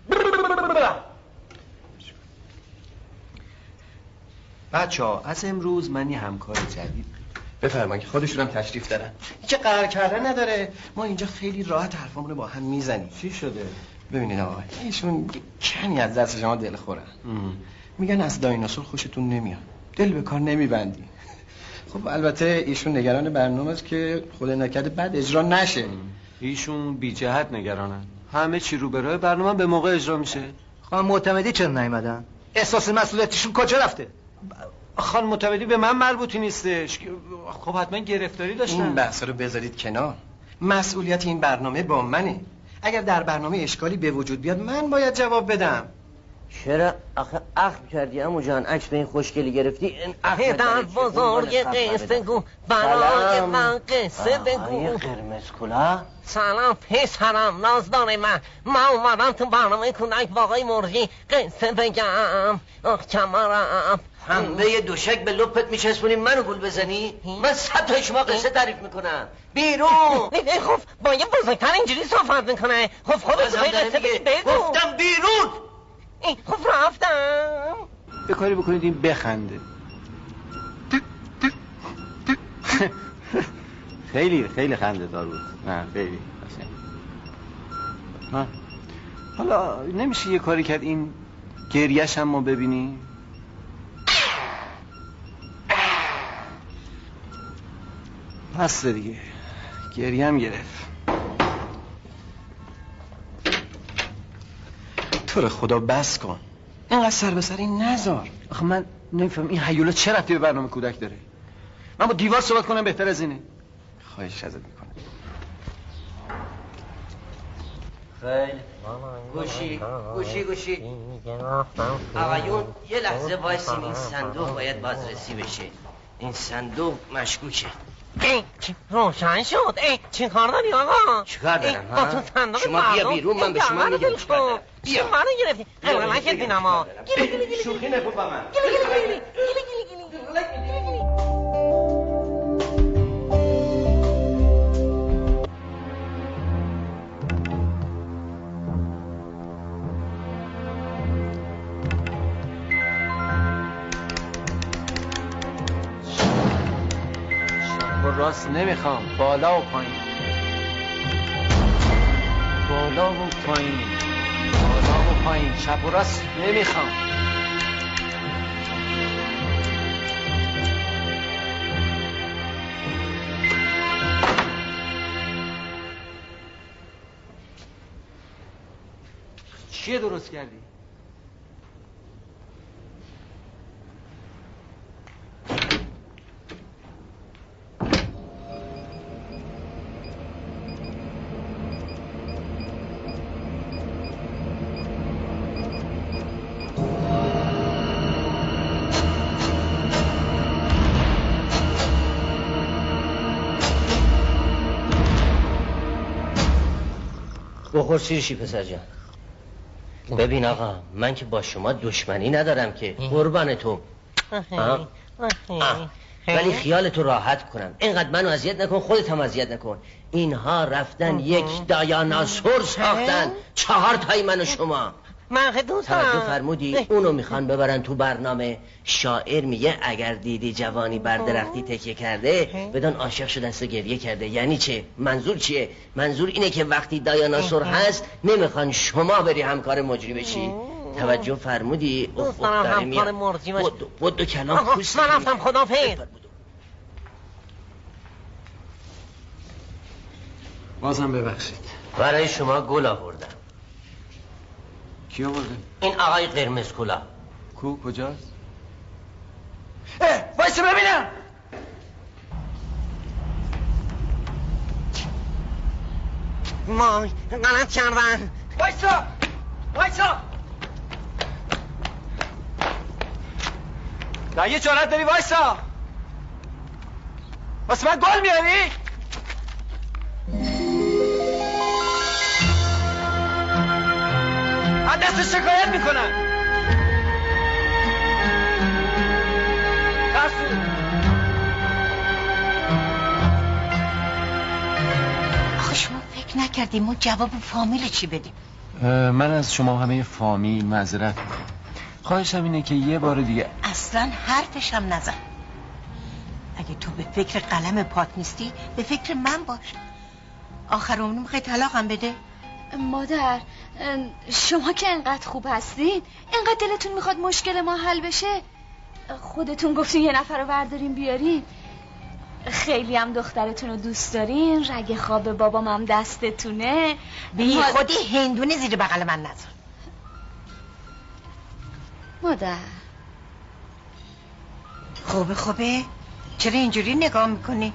بچه ها از امروز من یه همکار جدید بفرمایید. خودشون هم تشریف دارن. که قرار کردن نداره. ما اینجا خیلی راحت حرفامون رو با هم میزنیم. چی شده؟ ببینید آقا ایشون کنی از دست شما دل خورن. میگن از دایناسور خوشتون نمیاد، دل به کار نمیبندی. خب البته ایشون نگران برنامه است که خود نکرده بعد اجرا نشه. ایشون بی جهت نگرانن. همه چی رو به راه برنامه به موقع اجرا میشه. خانم معتمدی چرا نیومدن؟ احساس مسئولیتشون کجا رفته؟ خانم معتمدی به من مربوطی نیستش. خب حتما گرفتاری داشتن. این بحثا رو بذارید کنار. مسئولیت این برنامه با منه. اگر در برنامه اشکالی به وجود بیاد من باید جواب بدم. چرا آخه اخم کردی عمو جان؟ عکس به این خوشگلی گرفتی؟ این پدر بزرگ قصه گو برای من قصه بگو. آقای قرمز کلاه سلام پسرم نازدار من، من اومدم تو برنامه کودک با آقای مرغی قصه بگم. آخ کمرم همه دوشک به لپت میچسبونی منو گول بزنی؟ من صد تا شما قصه تعریف میکنم. بیرون. خب با یه بزرگتر اینجوری صحبت میکنه. خب خودت بخوای قصه بگو. گفتم بیرون. خب رفتم. به کاری بکنید این بخنده. خیلی خیلی خنده دار بود. نه خیلی ها. حالا نمیشه یه کاری کرد این گریهش هم ما ببینیم؟ پس دیگه گریه هم گرفت. تو رو خدا بس کن، اینقدر سر به سر این نذار. آخه من نمیفهم این هیولا چه ربطی به برنامه کودک داره؟ من با دیوار صحبت کنم بهتر از اینه. خواهش ازت میکنم. خیلی گوشی گوشی گوشی آقایون یه لحظه وایسین، این صندوق باید بازرسی بشه. این صندوق مشکوکه. ای روشن شد. ای چی کار داری آقا؟ چیکار دارم ها؟ شما بیا بیرون، من به شما میگم چیکار دارم. بیا منو گرفتی قلقل نکردی نما. شوخی نکن با من. راست نمیخوام، بالا و پایین، بالا و پایین، بالا و پایین، چپ و راست نمیخوام. چیه درست کردی؟ بخور سیرشی پسر جان. ببین آقا، من که با شما دشمنی ندارم که، قربان تو. آه. آه. ولی خیالتو راحت کنم، اینقدر منو اذیت نکن، خودت هم اذیت نکن. اینها رفتن یک دایاناسور ساختن، چهار تای من و شما. من خدوتم توجه فرمودی؟ اونو میخوان ببرن تو برنامه. شاعر میگه اگر دیدی جوانی بر درختی تکیه کرده بدان عاشق شده است و گریه کرده. یعنی چه؟ منظور چیه؟ منظور اینه که وقتی دایاناسور هست نمیخوان شما بری همکار مجری بشی. توجه فرمودی؟ دوست دارم همکار مرجی بشی. بود و کلام پوست. من رفتم خدافظ. بازم ببخشید. برای شما گل آوردم. کی آورده؟ این آقای قرمز کلاه. کو کجاست؟ اه وایسا ببینم. مای غلط کردن. وایسا وایسا. نه یه جرأت داری وایسا. واسه من گل میاری؟ من دست شکایت میکنم. ترسون. آخه شما فکر نکردیم ما جواب فامیل چی بدیم؟ من از شما همه فامیل معذرت میکنم. خواهشم اینه که یه بار دیگه اصلا حرفش هم نزن. اگه تو به فکر قلم پات نیستی به فکر من باش. آخر عمرم میخوای طلاقم بده؟ مادر شما که انقدر خوب هستین، انقدر دلتون میخواد مشکل ما حل بشه، خودتون گفتین یه نفر رو بردارین بیارین. خیلی هم دخترتون رو دوست دارین، رگ خواب بابام هم دستتونه. بی ماد... خودی هندونه زیر بغل من نذار. مادر خوبه خوبه؟ چرا اینجوری نگاه میکنی؟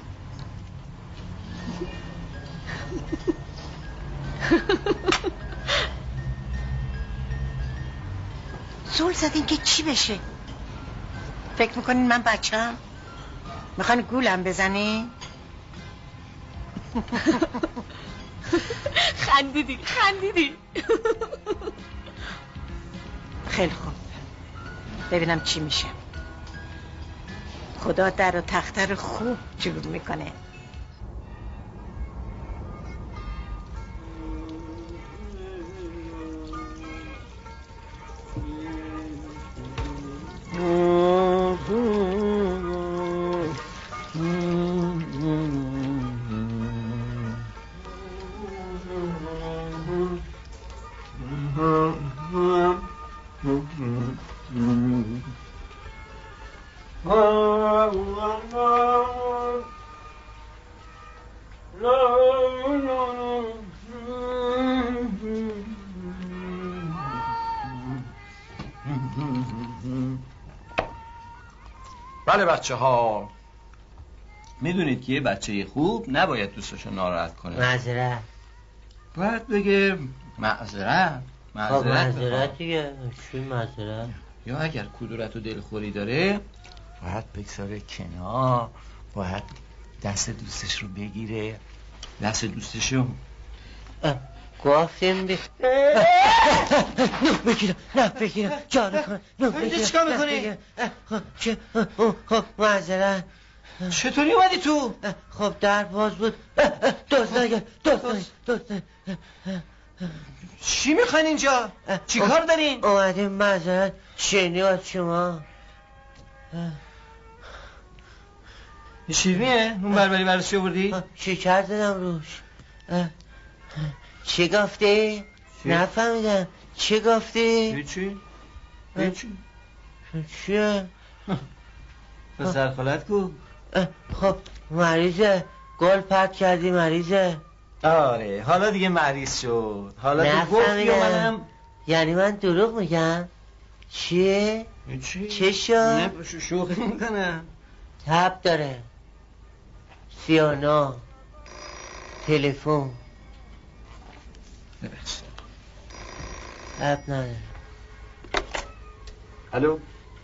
زول زدین که چی بشه؟ فکر میکنین من بچم؟ میخوان گولم بزنین؟ خندیدی خندیدی. خیلی خوب، ببینم چی میشه. خدا در و تخته رو خوب جور میکنه. بله بچه ها، میدونید که یه بچه خوب نباید دوستشو ناراحت کنه. معذرت باید بگه معذرت معذرت معذرت دیگه. چی معذرت؟ یا اگر کدورت و دلخوری داره باید بگذاره کنار، باید دست دوستش رو بگیره، دست دوستشو گفتیم بی نه بگیرم نه بگیرم جارو کن نه بگیرم. چیکار میکنی؟ چه خب معذرت. چطوری اومدی تو؟ خب در باز بود. دوست نگه دوست نگه دوست نگه. چی میخواین اینجا؟ چی کار دارین؟ اومدیم معذرت شیرینی از شما. شیرینیه؟ اون بربری برای چی آوردی؟ شکر دادم روش. چی گفتی؟ نفهمیدم. چی گفتی؟ چی؟ چی؟ چیه؟ پسر خالت کو؟ خب مریضه، گل پرت کردی مریضه. آره حالا دیگه مریض شد. حالا تو گفتی و منم. یعنی من دروغ میگم؟ چیه؟ چی؟ چی شد؟ نه شوخی میکنم. تب داره. سیانا تلفن ببخشید. تب نداره. الو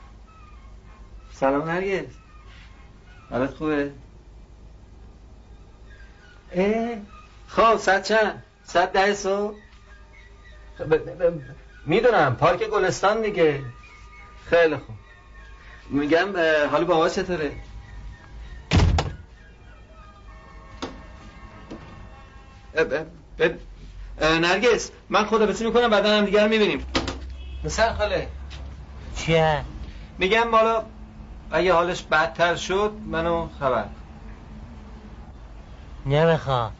سلام نرگس، حالت خوبه؟ اه خب ساعت چند؟ ساعت ده صبح؟ ب... ب... ب... میدونم پارک گلستان دیگه. خیلی خوب. میگم حالا بابا چطوره؟ ب... ب... نرگس من خداحافظی میکنم، بعدا هم دیگه رو میبینیم. مثلا خاله چیه؟ میگم بالا اگه حالش بدتر شد منو خبر. نمیخوام.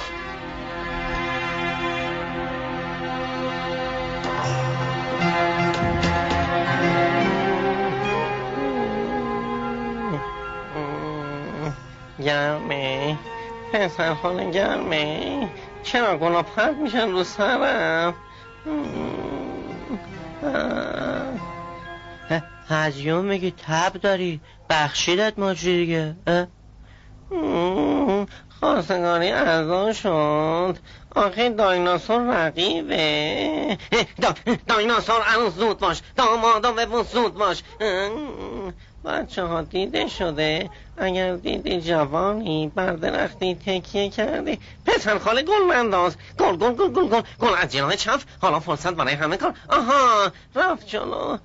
گرمه پسر خانه گرمه، چرا گلا پرد میشن رو سرم؟ هزیون میگی تب داری، بخشیدت ماجری دیگه. خواستگاری ارزان شد. آخه دایناسور رقیبه. دا دایناسور الان زود باش، دامادا ببون زود باش. بچه ها دیده شده اگر دیدی جوانی بر درختی تکیه کرده پسر خاله گل منداز. گل گل گل گل گل گل از جناه چپ. حالا فرصت برای همه کار. آها رفت جلو.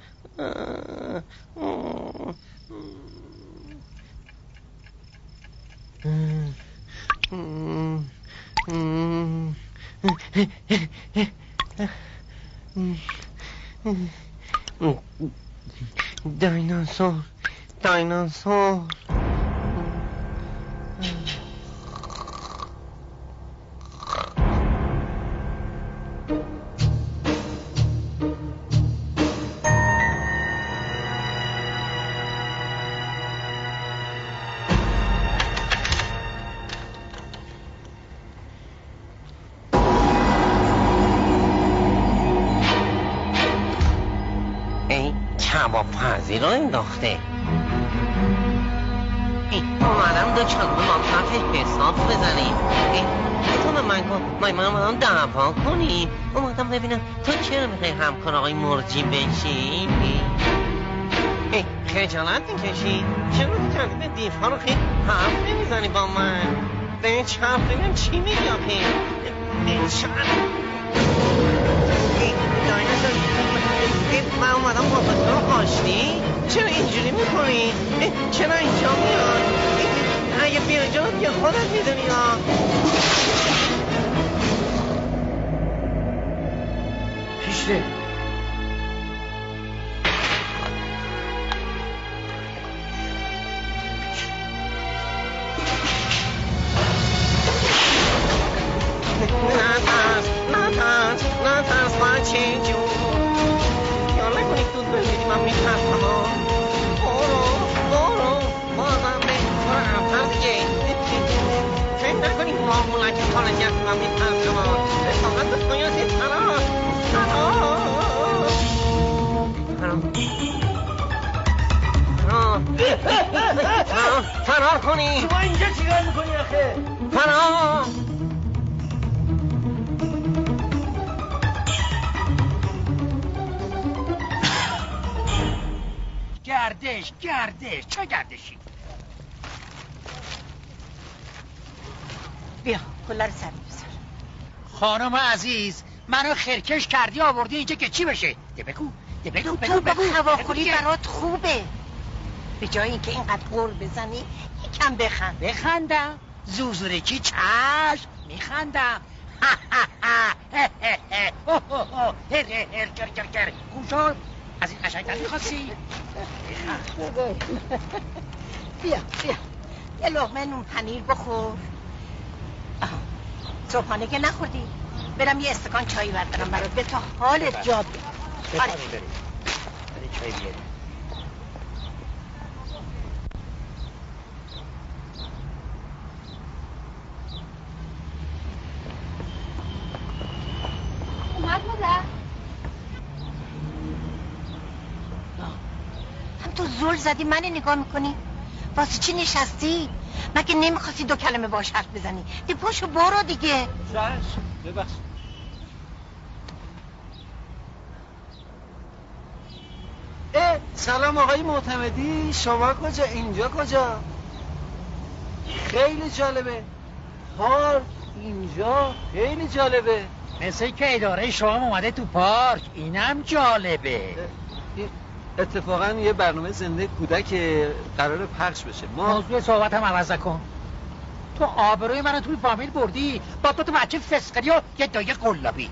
دایناسور دایناسور. کباب فرزی رو انداخته. اومدم دو چند منطقه حساب بزنیم. تو به من کن مای من اومدم دعوا کنیم اومدم ببینم تو چرا میخوای همکار آقای مرجی بشی؟ خجالت میکشی؟ چرا تو تردید دیفا رو خیلی حرف نمیزنی با من؟ به چرف ببینم چی میگی آخه؟ من اومدم با تو آشتی؟ چرا اینجوری میکنی؟ چرا اینجا میاد؟ اگه بیا جا که خودت میدونی ها پیشته نترس نترس نترس بچه جون خیال نکنی دود بزیدی من میترسم ها برو برو بازم به برو افتر دیگه فکر نکنی مامولا که کالجی هستی من میترسم ها فقط به خیاتی تراس تراس فرار فرار کنی شما اینجا چیکار میکنی آخه؟ فرار گردش گردش چه گردشی؟ بیا کلا رو سر بذار. خانم عزیز منو خرکش کردی آوردی اینجا که چی بشه؟ ده بگو ده بگو بگو بگو بگو هواخوری برات خوبه به جای اینکه اینقدر غر بزنی یکم بخند بخندم زوزورکی چشم میخندم خوشحال از این قشنگتر میخواستی؟ بیا بیا یه لقمه نون پنیر بخور صبحانه که نخوردی برم یه استکان چای بردارم برات به تا حالت جا بیاد آره بریم چای بیاریم اومد مادر هم تو زل زدی من نگاه میکنی واسه چی نشستی مگه نمیخواستی دو کلمه باش حرف بزنی دی پاشو برو دیگه چشم ببخش اه سلام آقای معتمدی شما کجا اینجا کجا خیلی جالبه پارک اینجا خیلی جالبه مثل که اداره شما اومده تو پارک اینم جالبه اتفاقا یه برنامه زنده کودک قرار پخش بشه ما موضوع صحبت هم عوض کن تو آبروی منو توی فامیل بردی با تو تو بچه فسقلی و یه دایه قلابی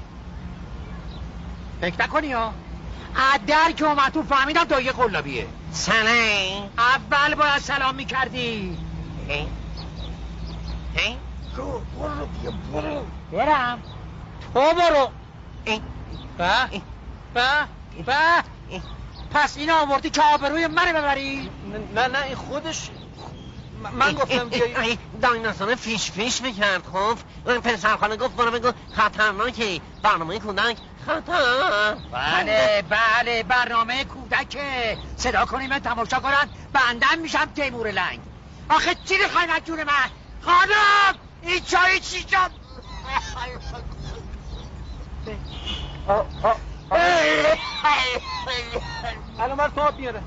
فکر نکنی ها در که اومد تو فامیلم دایه قلابیه سلام اول باید سلام میکردی هی هی برو بیا برو برم تو برو به به به پس این آوردی که آبروی منو ببری نه نه این خودش من گفتم بیایی دایناسور فیش فیش میکرد خب پسرخانه گفت برو بگو خطرناکی برنامه کودک خطر بله بله برنامه کودک صدا کنیم تماشا کنن بندم میشم تیمور لنگ آخه چی میخواین از جون من خانم این چایی چی شد الان من تو آب میاره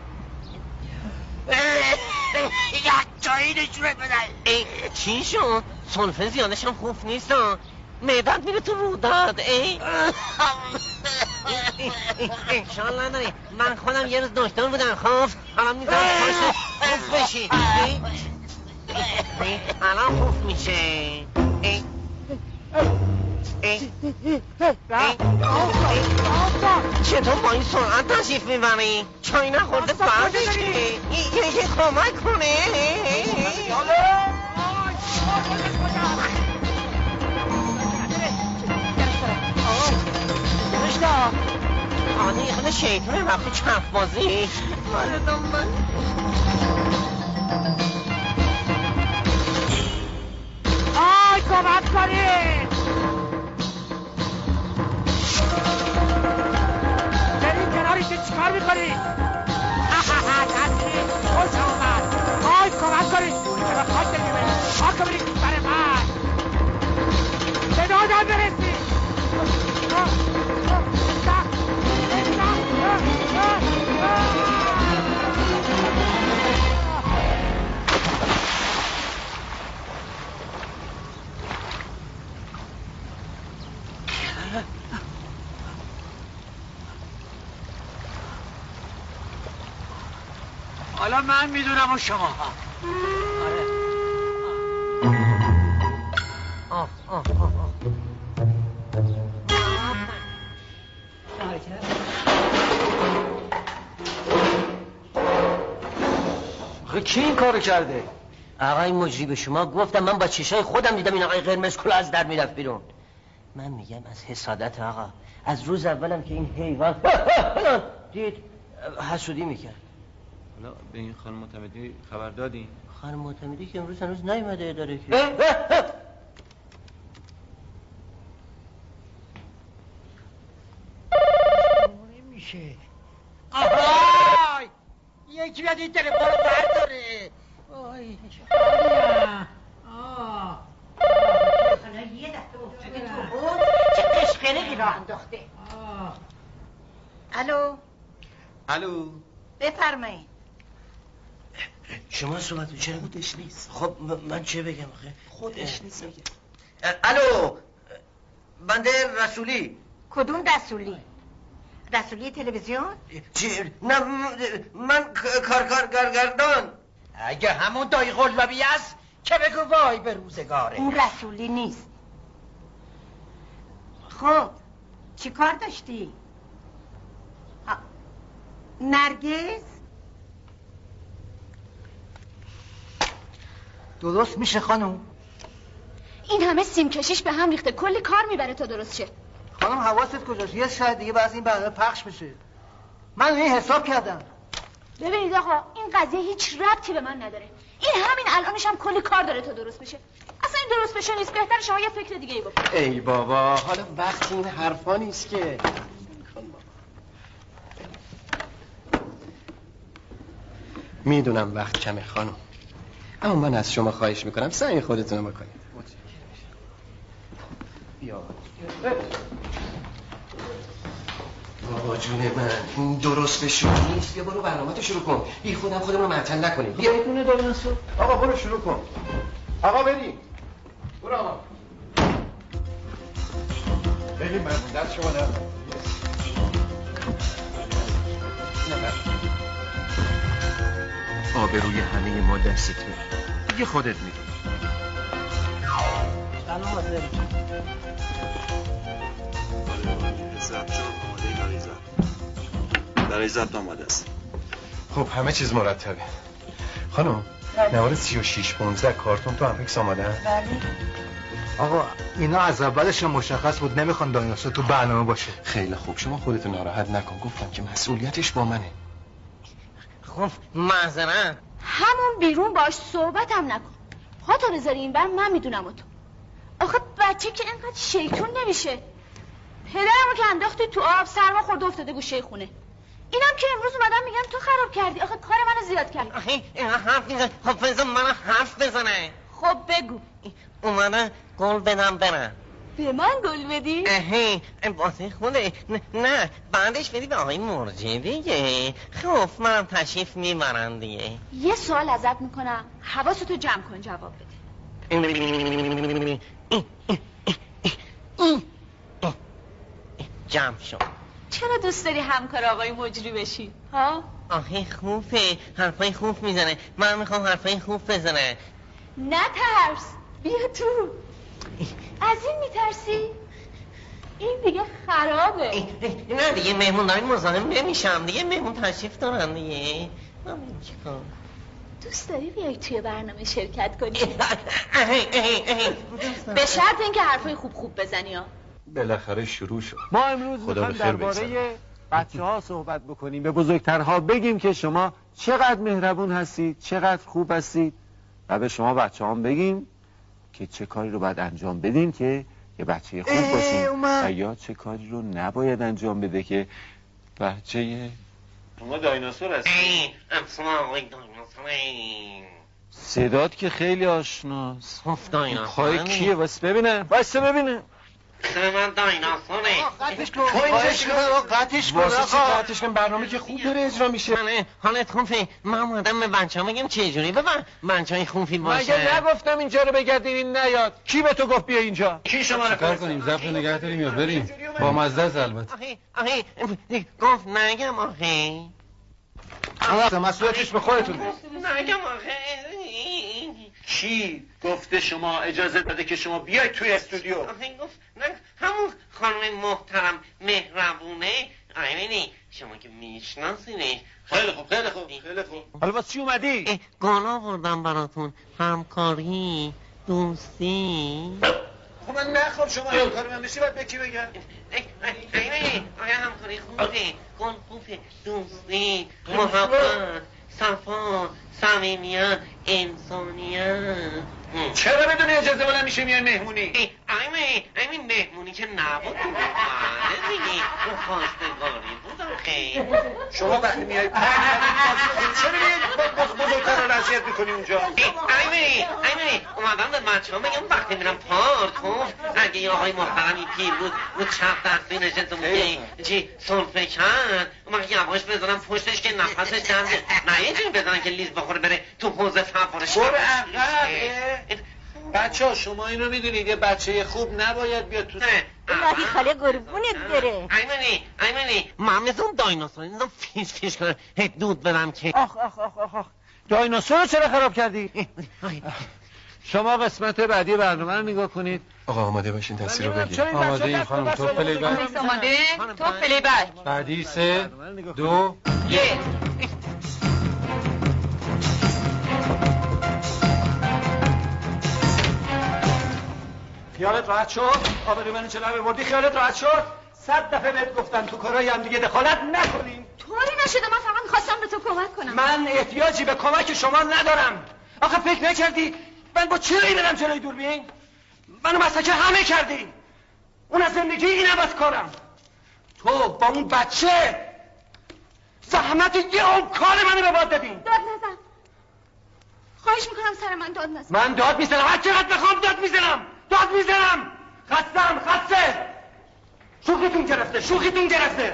یک چایی نشونه بدن چی شد؟ سلفه زیادش هم خوب نیست معدت میره تو رودت ای انشالله نداری من خودم یه روز دکتر بودم خب الان میذارم پاشو خوب بشی الان خوب میشه ای چطور با این سرعت تشریف میبری؟ چای نخورده بعدش که یکی کمک کنه آنه یه خود شیطونه وقتی چرخ بازی آی کمک کنید برید کناری که چیکار میکنید تصدیل خوش آمد آی کمک کنید چرا خواهد داریم آی کمک برای من باید برسی. حالا من میدونم و شما هم. آره. آه آه آه کی این کارو کرده؟ آقای مجری به شما گفتم من با چشای خودم دیدم این آقای قرمز کلاه از در میرفت بیرون. من میگم از حسادت آقا، از روز اولم که این حیوان دید حسودی میکرد. حالا به این خانم معتمدی خبر دادی؟ خانم معتمدی که امروز هنوز نیومده اداره که نمیشه. آهای یکی بیاد این تلفن رو برداره. آی آه حالا یه دفعه افتاده تو بود چه قشقرقی راه انداخته. الو الو بفرمایید. شما صحبتون چرا؟ خودش نیست. خب من چه بگم آخه؟ خودش نیست میگه. الو بنده رسولی. کدوم رسولی؟ رسولی تلویزیون؟ چی؟ نه من کارکار گرگردان. اگه همون دایی قلبی است که بگو وای به روزگاره. اون رسولی نیست. خب چی کار داشتی؟ نرگس؟ درست میشه خانم؟ این همه سیم کشیش به هم ریخته، کلی کار میبره تا درست شه. خانم حواست کجاست؟ یه شاید دیگه بعد این برنامه پخش بشه. من این حساب کردم. ببینید آقا این قضیه هیچ ربطی به من نداره. این همین الانش هم کلی کار داره تا درست بشه. اصلا این درست بشه نیست، بهتر شما یه فکر دیگه ای بکنید. ای بابا حالا وقت این حرفا نیست که. میدونم وقت کمه خانم، اما من از شما خواهش میکنم سعی خودتون رو بکنید. بیا بابا جون من، این درست بشون نیست. بیا برو برنامه‌تو شروع کن. بی خودم خودمون رو معطل نکنیم. بیا بتونه دارنسو. آقا برو شروع کن. آقا بریم. برو آقا. بریم من دست شما نه. آبروی همه ما دستته. دیگه خودت میدونی. سلام حاضر. ضبط جان آماده برای ضبط. برای ضبط آماده است. خب همه چیز مرتبه. خانم نوار سی و شیش پونزده کارتون تو امپکس آماده هست؟ بله. آقا اینا از اولش مشخص بود نمیخوان دایناسور تو برنامه باشه. خیلی خوب، شما خودتو ناراحت نکن. گفتم که مسئولیتش با منه. خب معذرت. همون بیرون باش صحبت هم نکن. خاطر بذاری این بر من میدونم و تو. آخه بچه که اینقدر شیطون نمیشه. پدرمو که انداختی تو آب سرما خورده افتاده گوشه خونه. اینم که امروز اومدم میگم تو خراب کردی. آخه کار منو زیاد کردی. آخه حرف میزن. خب بزن من حرف بزنه. خب بگو. اومدن گل بدم برن. به من گل بدی؟ اهی واسه خوده. نه, نه بعدش بدی به آقای مرجی دیگه. خب منم تشریف میبرن دیگه. یه سوال ازت میکنم حواستو جمع کن جواب بده. جمع شد. چرا دوست داری همکار آقای مجری بشی؟ ها؟ آخه خوبه، حرفای خوب میزنه. من میخوام حرفای خوب بزنه. نه ترس، بیا تو. از این میترسی؟ این دیگه خرابه. نه دیگه مهمون داریم مزاحم نمیشم دیگه. مهمون تشریف دارن دیگه. من چیکار؟ دوست داری بیای توی برنامه شرکت کنی؟ به شرط اینکه حرفای خوب خوب بزنی ها. بالاخره شروع شد. ما امروز میخوایم درباره بچه ها صحبت بکنیم. به بزرگترها بگیم که شما چقدر مهربون هستید، چقدر خوب هستید و به شما بچه هم بگیم که چه کاری رو باید انجام بدین که یه بچه خوب باشین و یا چه کاری رو نباید انجام بده که بچه شما دایناسور هستی؟ صدات که خیلی آشناست. خب دایناسور پای کیه؟ واسه ببینم واسه ببینم. اسم من دایناسوره. قطعش کن قطعش کن قطعش کن قطعش کن برنامه که خوب داره اجرا میشه. حالت خوبه؟ من اومدم به بچه‌ها بگم چه جوری ببن بچه‌های خوبی باشه. مگه نگفتم اینجا رو بگردین این نیاد؟ کی به تو گفت بیا اینجا؟ کی شما رو کار کنیم ضبط نگه داریم یا بریم؟ با مزه است البته. آخه آخه گفت نگم آخه. آخه مسئولیتش به خودتونه. نگم آخه. کی گفته شما اجازه داده که شما بیاید توی استودیو؟ آخه گفت نه همون خانم محترم مهربونه. آیمینی شما که میشناسینش. خیلی خوب خیلی خوب خیلی خوب. حالا واسه چی اومدی؟ گانا آوردم براتون. همکاری دوستی. خب من نخوام شما همکاری من بشی باید به کی بگم؟ ایمینی آیا همکاری خوبه گل خوبه دوستی محبت صفا صمیمیت انسانیت. چرا بدون اجازه بلند میشه میای مهمونی؟ ایمین ایمین مهمونی که نبود تو بخواهده دیگه رو خواستگاری بود آخه. شما وقتی میای چرا میای بزرگتر رو نصیحت میکنی اونجا؟ ایمین ایمین اومدم به بچه ها بگم وقتی میرم پارک اگه یه آقای محترمی پیر بود و چپ دستی نشست میگه چی سلفه کرد اون یواش بزنم پشتش که نفسش درده نه یه جوری بزنم که لیز بخوره بره تو حوزه فوارش. برو عقب. بچه ها شما اینو میدونید یه بچه خوب نباید بیاد تو. نبی خاله قربونت بره. ایمنی ایمنی من مثل اون دایناسور اینو فیش فیش کنه هی دود بدم که آخ آخ آخ آخ دایناسور رو چرا خراب کردی؟ شما قسمت بعدی برنامه رو نگاه کنید. آقا آماده باشین تصویر رو بگیر. آماده این خانم تو پلی بک. آماده تو پلی بک. بعدی سه دو یک. خیالت راحت شد؟ آبروی منو چرا بردی؟ خیالت راحت شد؟ صد دفعه بهت گفتم تو کارهای هم دیگه دخالت نکنین. طوری نشده من فقط می‌خواستم به تو کمک کنم. من احتیاجی به کمک شما ندارم. آخه فکر نکردی من با چه رایی برم جلوی دوربین؟ منو مسکه همه کردی. اون از زندگی اینم از کارم. تو با اون بچه زحمت یه عمر کار منو به باد دادین. داد نزن. خواهش میکنم سر من داد نزن. من داد میزنم هر چقدر بخوام داد میزنم. داد میزنم. خستم خسته. شوخیتون گرفته شوخیتون گرفته.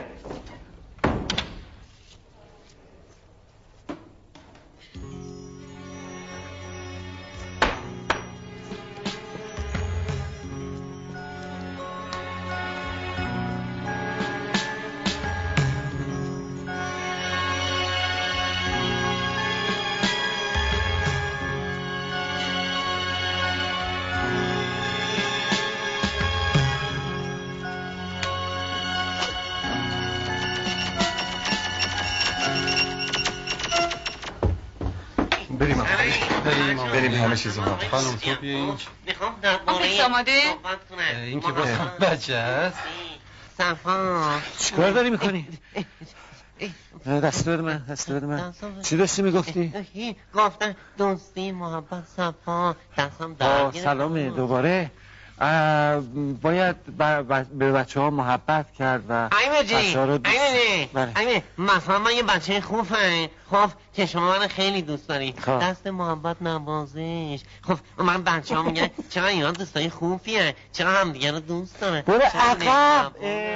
بریم بریم بریم همه چیز ما. خانم تو بیا اینج. آفیس آماده؟ این که باز بچه هست. صفا چیکار داری میکنی؟ دست بده من دست بده من. چی داشتی میگفتی؟ گفتن دوستی محبت صفا دستم درگیر. سلام دوباره. باید به بچه ها محبت کرد و ایمه جی ایمه ایمه مثلا من یه بچه خوب هم خب که شما من خیلی دوست داری دست محبت نوازش. خب من بچه ها میگن چرا اینا دوستای خوبی هست چرا هم دیگه رو دوست داره برو عقب.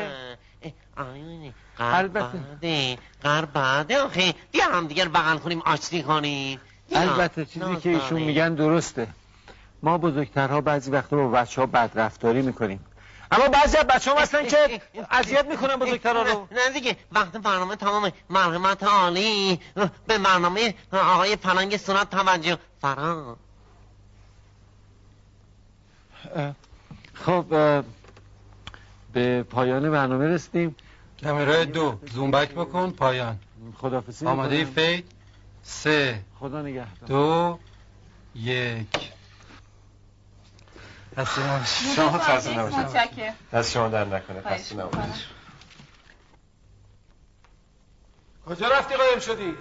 البته قرب بعده آخه بیا هم دیگه رو بغل کنیم آشتی کنیم. البته چیزی که ایشون میگن درسته. ما بزرگترها بعضی وقتا با بچه ها بدرفتاری میکنیم اما بعضی از بچه ها هستن که اذیت میکنن بزرگترها رو. نه دیگه وقت برنامه تمامه. مرحمت عالی به برنامه آقای پلنگ سنت توجه فرا. خب به پایان برنامه رسیدیم. کامرای دو زوم بک بکن پایان. خداحافظی. آماده فید سه خدا نگهدار دو یک. خسته نباشید. شما خسته نباشید. دست شما در نکنه. خسته نباشید. کجا رفتی قایم شدی؟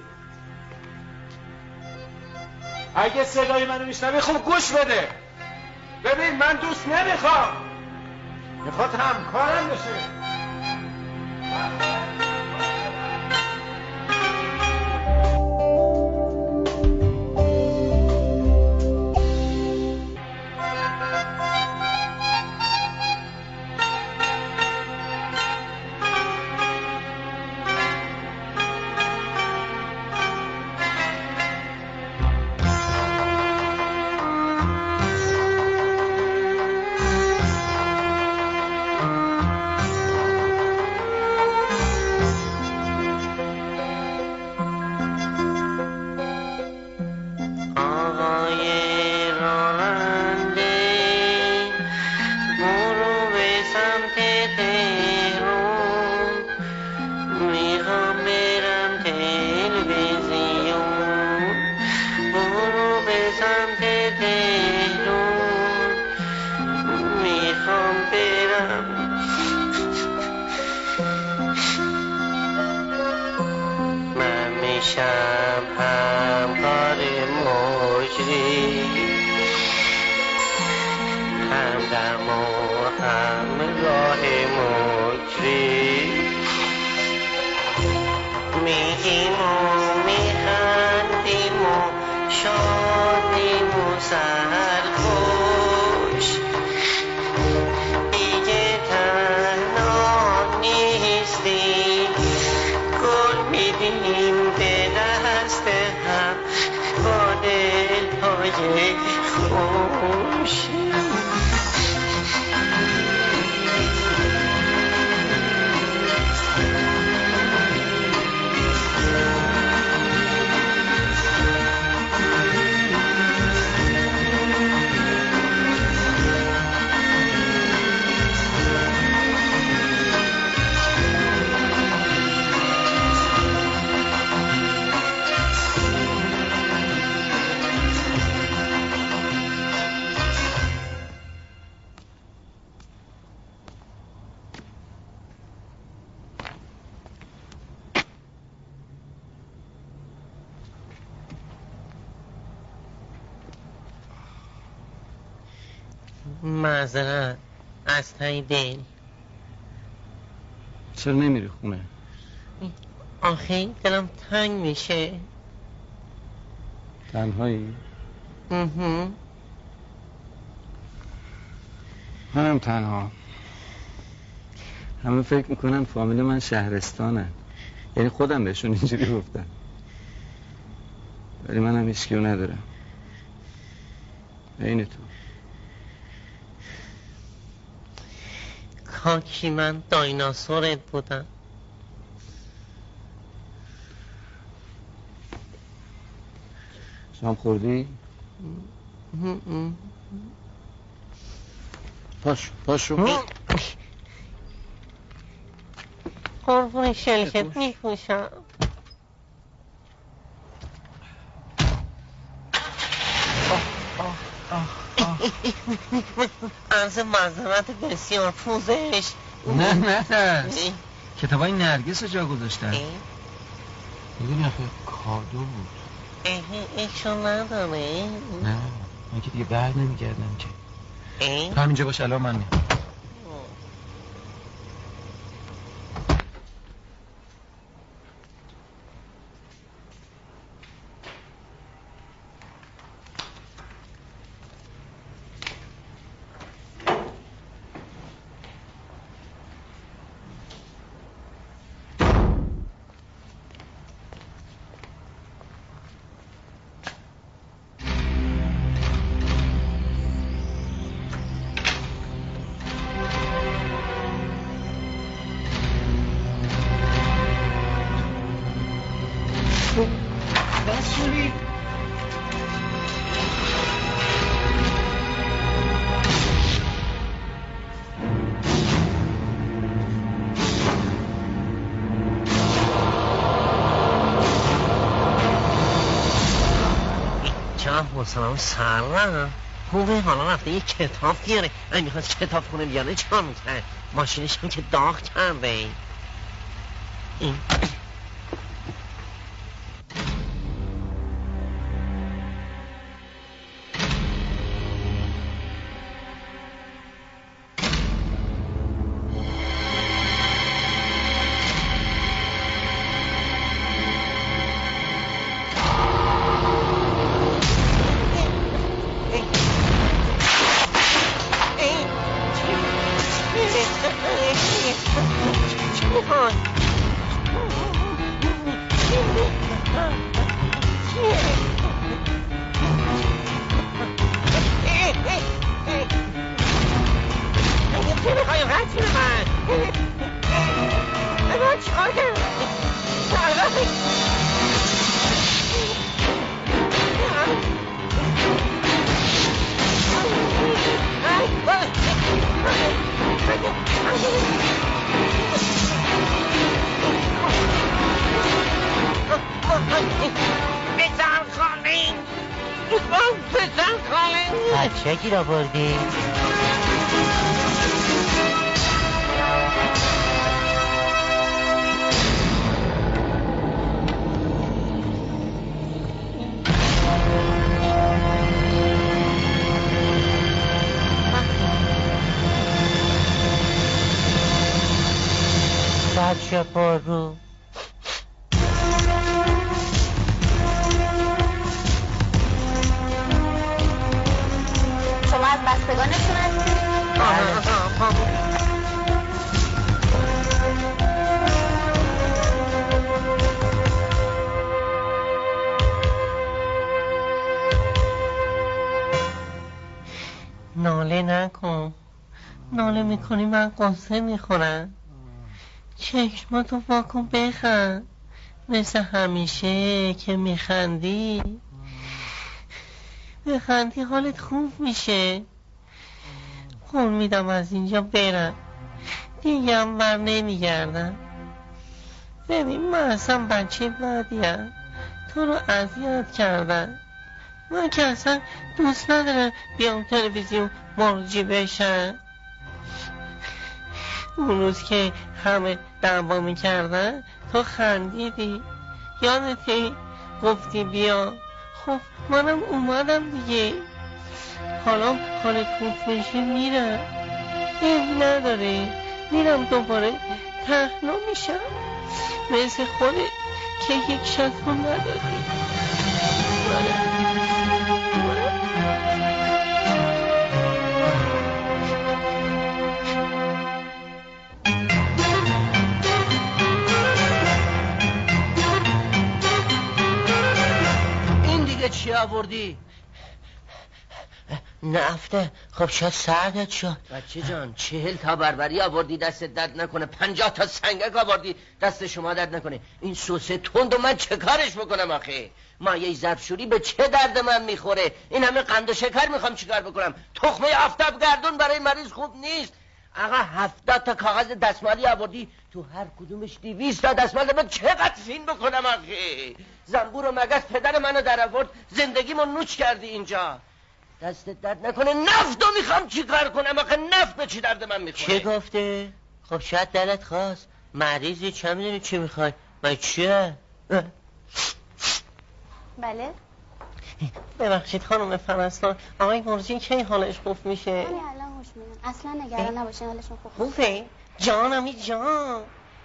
اگه صدای منو میشنوی خوب گوش بده. ببین من دوست نمیخوام. میخواد همکارم بشه. میشم همکار مجری، همدم و همراه مجری، میگیم و میخندیم و شادیم و سرخوش، دیگه تنها نیستیم، گل میدیم به دست هم با دلهای خوش. معذرت از تای دل. چرا نمیری خونه؟ آخه دلم تنگ میشه. تنهایی؟ مهم. منم تنها. همه فکر میکنن فامیل من شهرستانه، یعنی خودم بهشون اینجوری گفتم، ولی منم هیچکیو ندارم. این تو کاکی من دایناسورت بودم. شام خوردی؟ پاشو پاشو قربون شلشت میپوشم. عرض معذرت بسیار پوزش. نه نه ترس، کتابای نرگس رو جا گذاشتن. میدونی آخه کادو بود. ایشون نداره؟ نه من که دیگه بر نمیگردم که. تو همینجا باش، الان من میام. حوصله‌ام سر رفت. خوبه حالا رفته یه کتاب بیاره. اگه میخواست کتاب خونه بیاره چهار میکرد. ماشینش هم که داغ کرده. این بچه کی را بردی؟ بیا بارو. شما از بستگانتون هستید؟ ناله نکن، ناله میکنی من قصه میخورم. چشماتو واکن بخند مثل همیشه که میخندی. بخندی حالت خوب میشه. قول میدم از اینجا برم، دیگه هم بر نمیگردم. ببین من اصلا بچه بدیم، تو رو اذیت کردم. من که اصلا دوست ندارم بیام تلویزیون مرجی بشن. اون روز که همه دعوا میکردن تو خندیدی، یادتی گفتی بیا. خب منم اومدم دیگه. حالا حال خوب میشه میرم، این نداره میرم دوباره تنها میشم مثل خودت که یک شتم نداری. این دیگه چی آوردی؟ نفته. خب شاید سردت شد. بچه جان چهل تا بربری آوردی دست درد نکنه، پنجاه تا سنگک آوردی دست شما درد نکنه. این سوسه تند و من چه کارش بکنم آخه؟ مایه ظرفشوری به چه درد من میخوره؟ این همه قند و شکر میخوام چیکار بکنم؟ تخمه آفتاب گردون برای مریض خوب نیست. آقا هفتاد تا کاغذ دستمالی آوردی، تو هر کدومش دویست تا دستمال. من چقدر فین بکنم آخه؟ زنبور و مگس پدر منو در آورد، زندگیمو نوچ کردی اینجا. دستت درد نکنه. نفتو میخوام چی کار کنم آخه؟ نفت به چی درد من میخوره؟ چه گفته؟ خب شاید دلت خواست، مریضی چه میدونی چی میخوای؟ من چیه؟ بله ببخشید خانم فرستان، آقای مرجی کی حالش خوب میشه؟ همین الان خوش میدن، اصلا نگران نباشین حالشون خوب. خوبه؟ جانمی جان.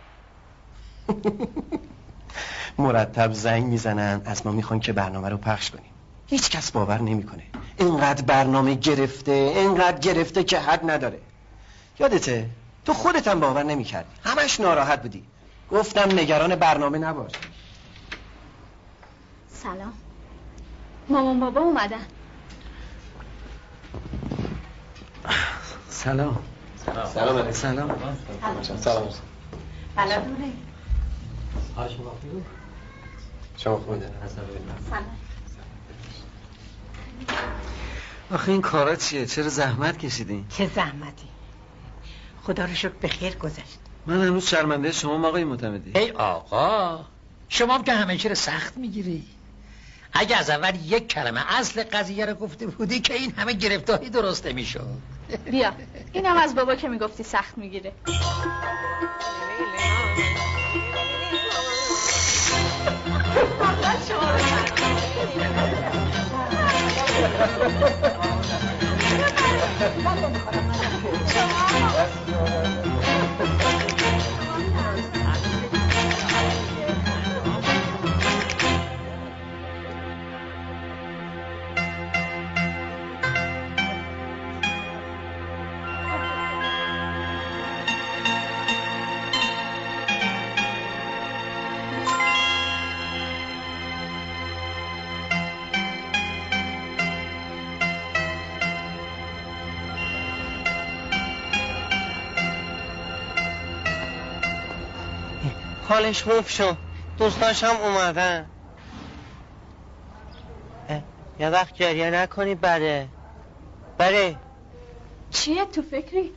مرتب زنگ میزنن از ما میخوان که برنامه رو پخش کنیم. هیچ کس باور نمیکنه. اینقدر برنامه گرفته، اینقدر گرفته که حد نداره. یادته تو خودت هم باور نمیکردی، همش ناراحت بودی. گفتم نگران برنامه نباش. سلام، مامان بابا اومدن. سلام. سلام. سلام. سلام. سلام. بلا دوره. شما خوبی؟ شما خوبی؟ سلام. آخه این کارا چیه؟ چرا زحمت کشیدین؟ چه زحمتی؟ خدا رو شکر به خیر گذشت. من هنوز شرمنده شما آقای معتمدی. ای آقا شما هم که همیشه رو سخت میگیری. اگه از اول یک کلمه اصل قضیه رو گفته بودی که این همه گرفتاری درست نمیشد. بیا اینم از بابا که میگفتی سخت میگیره. حالش خوب شد، دوستاش هم اومدن. یه وقت جریه نکنی بره بره. چیه تو فکری؟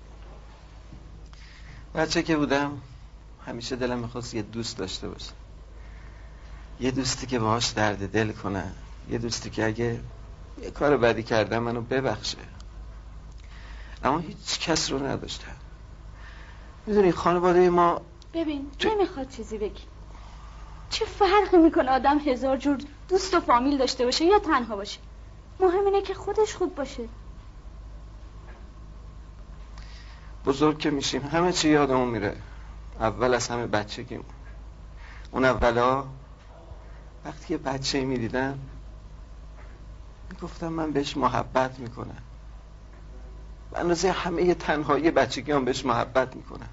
بچه که بودم همیشه دلم میخواست یه دوست داشته باشه، یه دوستی که باهاش درد دل کنه، یه دوستی که اگه یه کار بدی کردم منو ببخشه. اما هیچ کس رو نداشتم. میدونی خانواده ما ببین تو... نمیخواد چیزی بگی. چه فرقی میکنه آدم هزار جور دوست و فامیل داشته باشه یا تنها باشه؟ مهم اینه که خودش خوب باشه. بزرگ که میشیم همه چی یادمون میره، اول از همه بچگیم. اون اولا وقتی که بچه میدیدم میگفتم من بهش محبت میکنم، به اندازه همه تنهایی بچگی هم بهش محبت میکنم.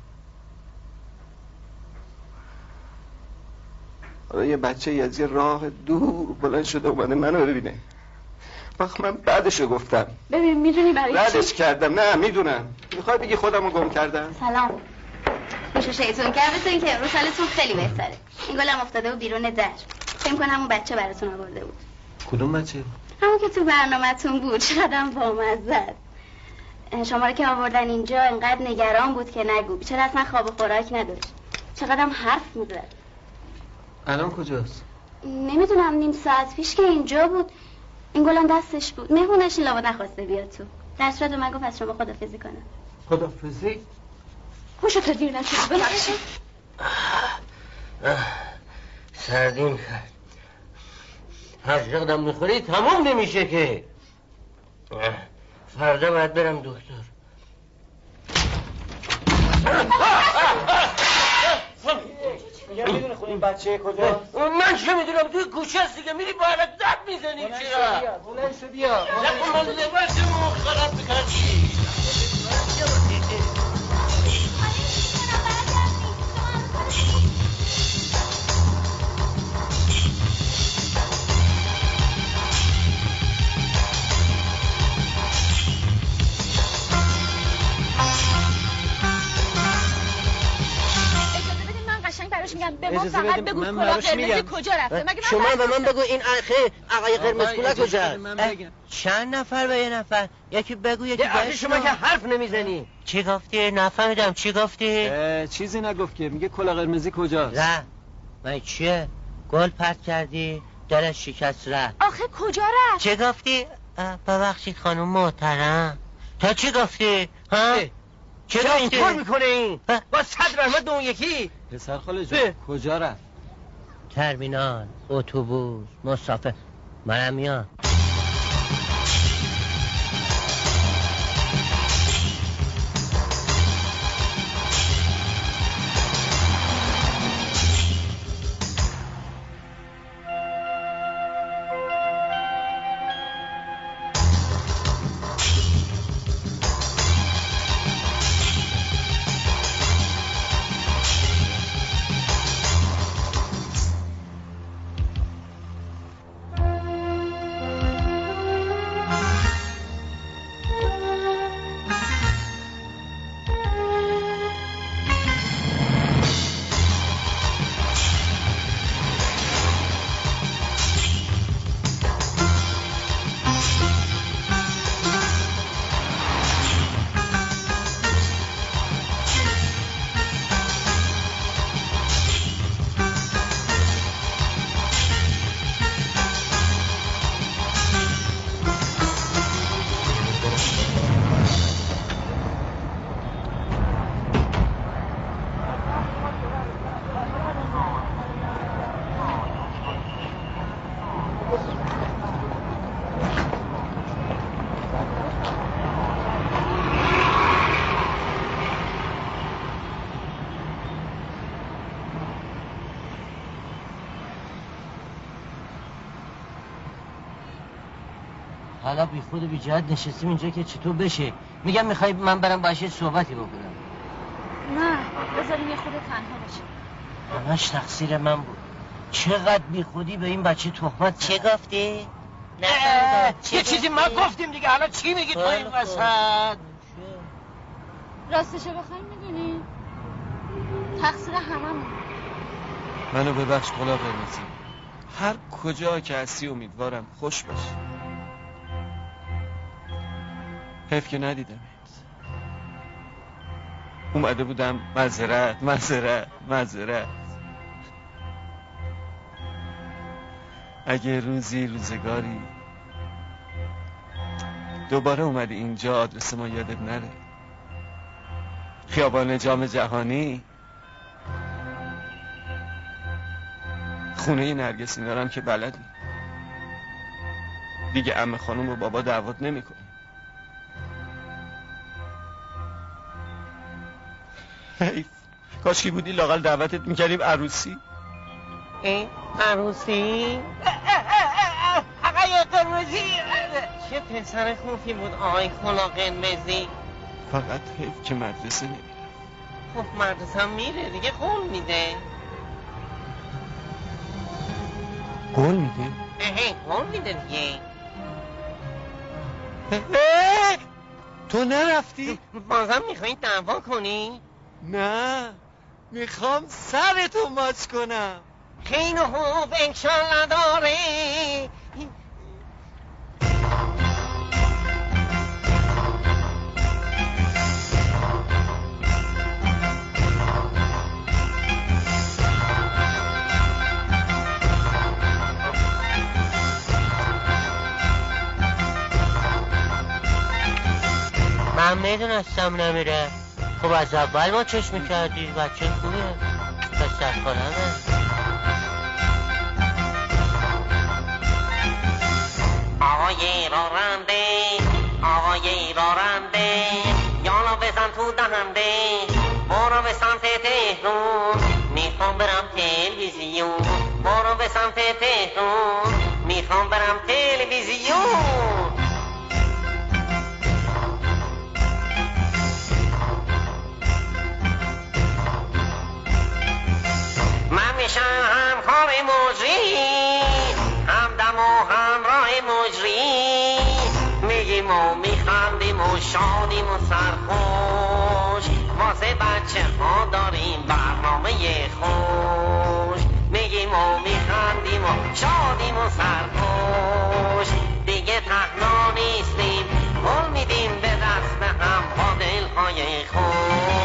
حالا یه بچه از یه راه دور بلند شده اومده منو ببینه، وقت من بعدشو گفتم. ببین میدونی برای چی؟ بعدش کردم. نه میدونم. میخوای بگی خودمو گم کردم؟ سلام. میشه شیطون کردتون که امروز حالتون خیلی بهتره. این گلم افتاده بود بیرون در. فکر کنم همون بچه براتون آورده بود. کدوم بچه؟ همون که تو برنامه‌تون بود. چقدرم بامزه است. شما رو که آوردن اینجا انقدر نگران بود که نگو. بیچاره اصلا خواب و خوراک نداشت. چقدرم حرف می‌زد. الان کجاست؟ نمیدونم، نیم ساعت پیش که اینجا بود. این گلم دستش بود. مهمونش لابد نخواسته بیاد تو. در صورت من گفت از شما خدافظی کنم. خدافظی؟ خوشو دیر نشد. ببخشید. سردیم کرد. هر چقدرم میخوری تمام نمیشه که. فردا باید برم دکتر. میگم میدونه خود این بچه کجا؟ من چه میدونم توی کوچه هست دیگه، میری باید داد میزنی چرا؟ بلند شو بیا. نکن من لباسمو خراب بکردی. میگم به ما فقط بگو کلاه قرمزی کجا رفته. مگه شما به من بگو این آخه آقای قرمز کلاه کجا؟ چند نفر به یه نفر؟ یکی بگو یکی بگو. شما که حرف نمیزنی. چی گفتی؟ نفهمیدم چی گفتی؟ چیزی نگفت که، میگه کلاه قرمزی کجاست؟ نه من چیه؟ گل پرت کردی دلش شکست رفت. آخه کجا رفت؟ چی گفتی؟ ببخشید خانم محترم، تا چی گفتی؟ ها؟ چرا اینطور میکنه این؟ با صد رحمت به اون یکی. پسر خاله جان کجا رفت؟ ترمینال، اتوبوس، مسافر. منم میام. حالا بی خود و بی جهت نشستیم اینجا که چطور بشه. میگم میخوای من برم باشه صحبتی بکنم. نه بذاریم یه خود تنها باشه. همش تقصیر من بود. چقدر بی خودی به این بچه تهمت. چه گفتی؟ نه یه چیزی ما گفتیم دیگه، حالا چی میگی تو این وسط؟ راستشو بخوایم میدونی تقصیر هممون. منو ببخش کلاه قرمزی. هر کجا که هستی امیدوارم خوش باشی. حیف که ندیدمت. اومده بودم معذرت معذرت معذرت. اگه روزی روزگاری دوباره اومدی اینجا آدرس ما یادت نره. خیابان جام جهانی، خونه نرگس اینا هم که بلدی. دیگه عمه خانم و بابا دعوت نمی‌کنه. حیف کاش که بودی لاقل دعوتت میکردیم عروسی. این عروسی؟ آقای قرمزی چه پسر خوفی بود آقای کلا قرمزی. فقط حیف که مدرسه نمیره. خب مدرسه هم میره دیگه، قول میده. قول میده؟ اهه قول میده دیگه. تو نرفتی؟ بازم میخوایی دعوا کنی؟ نه میخوام سرتو ماچ کنم. خیلی خوب انشالله داره. من میدونستم نمیره. خب از اول ما چشم کردی، بچه خوبیه، پسر کنمه. آقای راننده، آقای راننده، یالا بزن تو دهنده، برو به سمت تهرون، میخوام برم تلویزیون، برو به سمت تهرون، میخوام برم تلویزیون. من میشم همکار مجری، همدم و همراه مجری، میگیم و میخندیم و شادیم و سرخوش، واسه بچه ها داریم برنامه خوش، میگیم و میخندیم و شادیم و سرخوش، دیگه تنها نیستیم، قول میدیم به دست هم با دلهای خوش.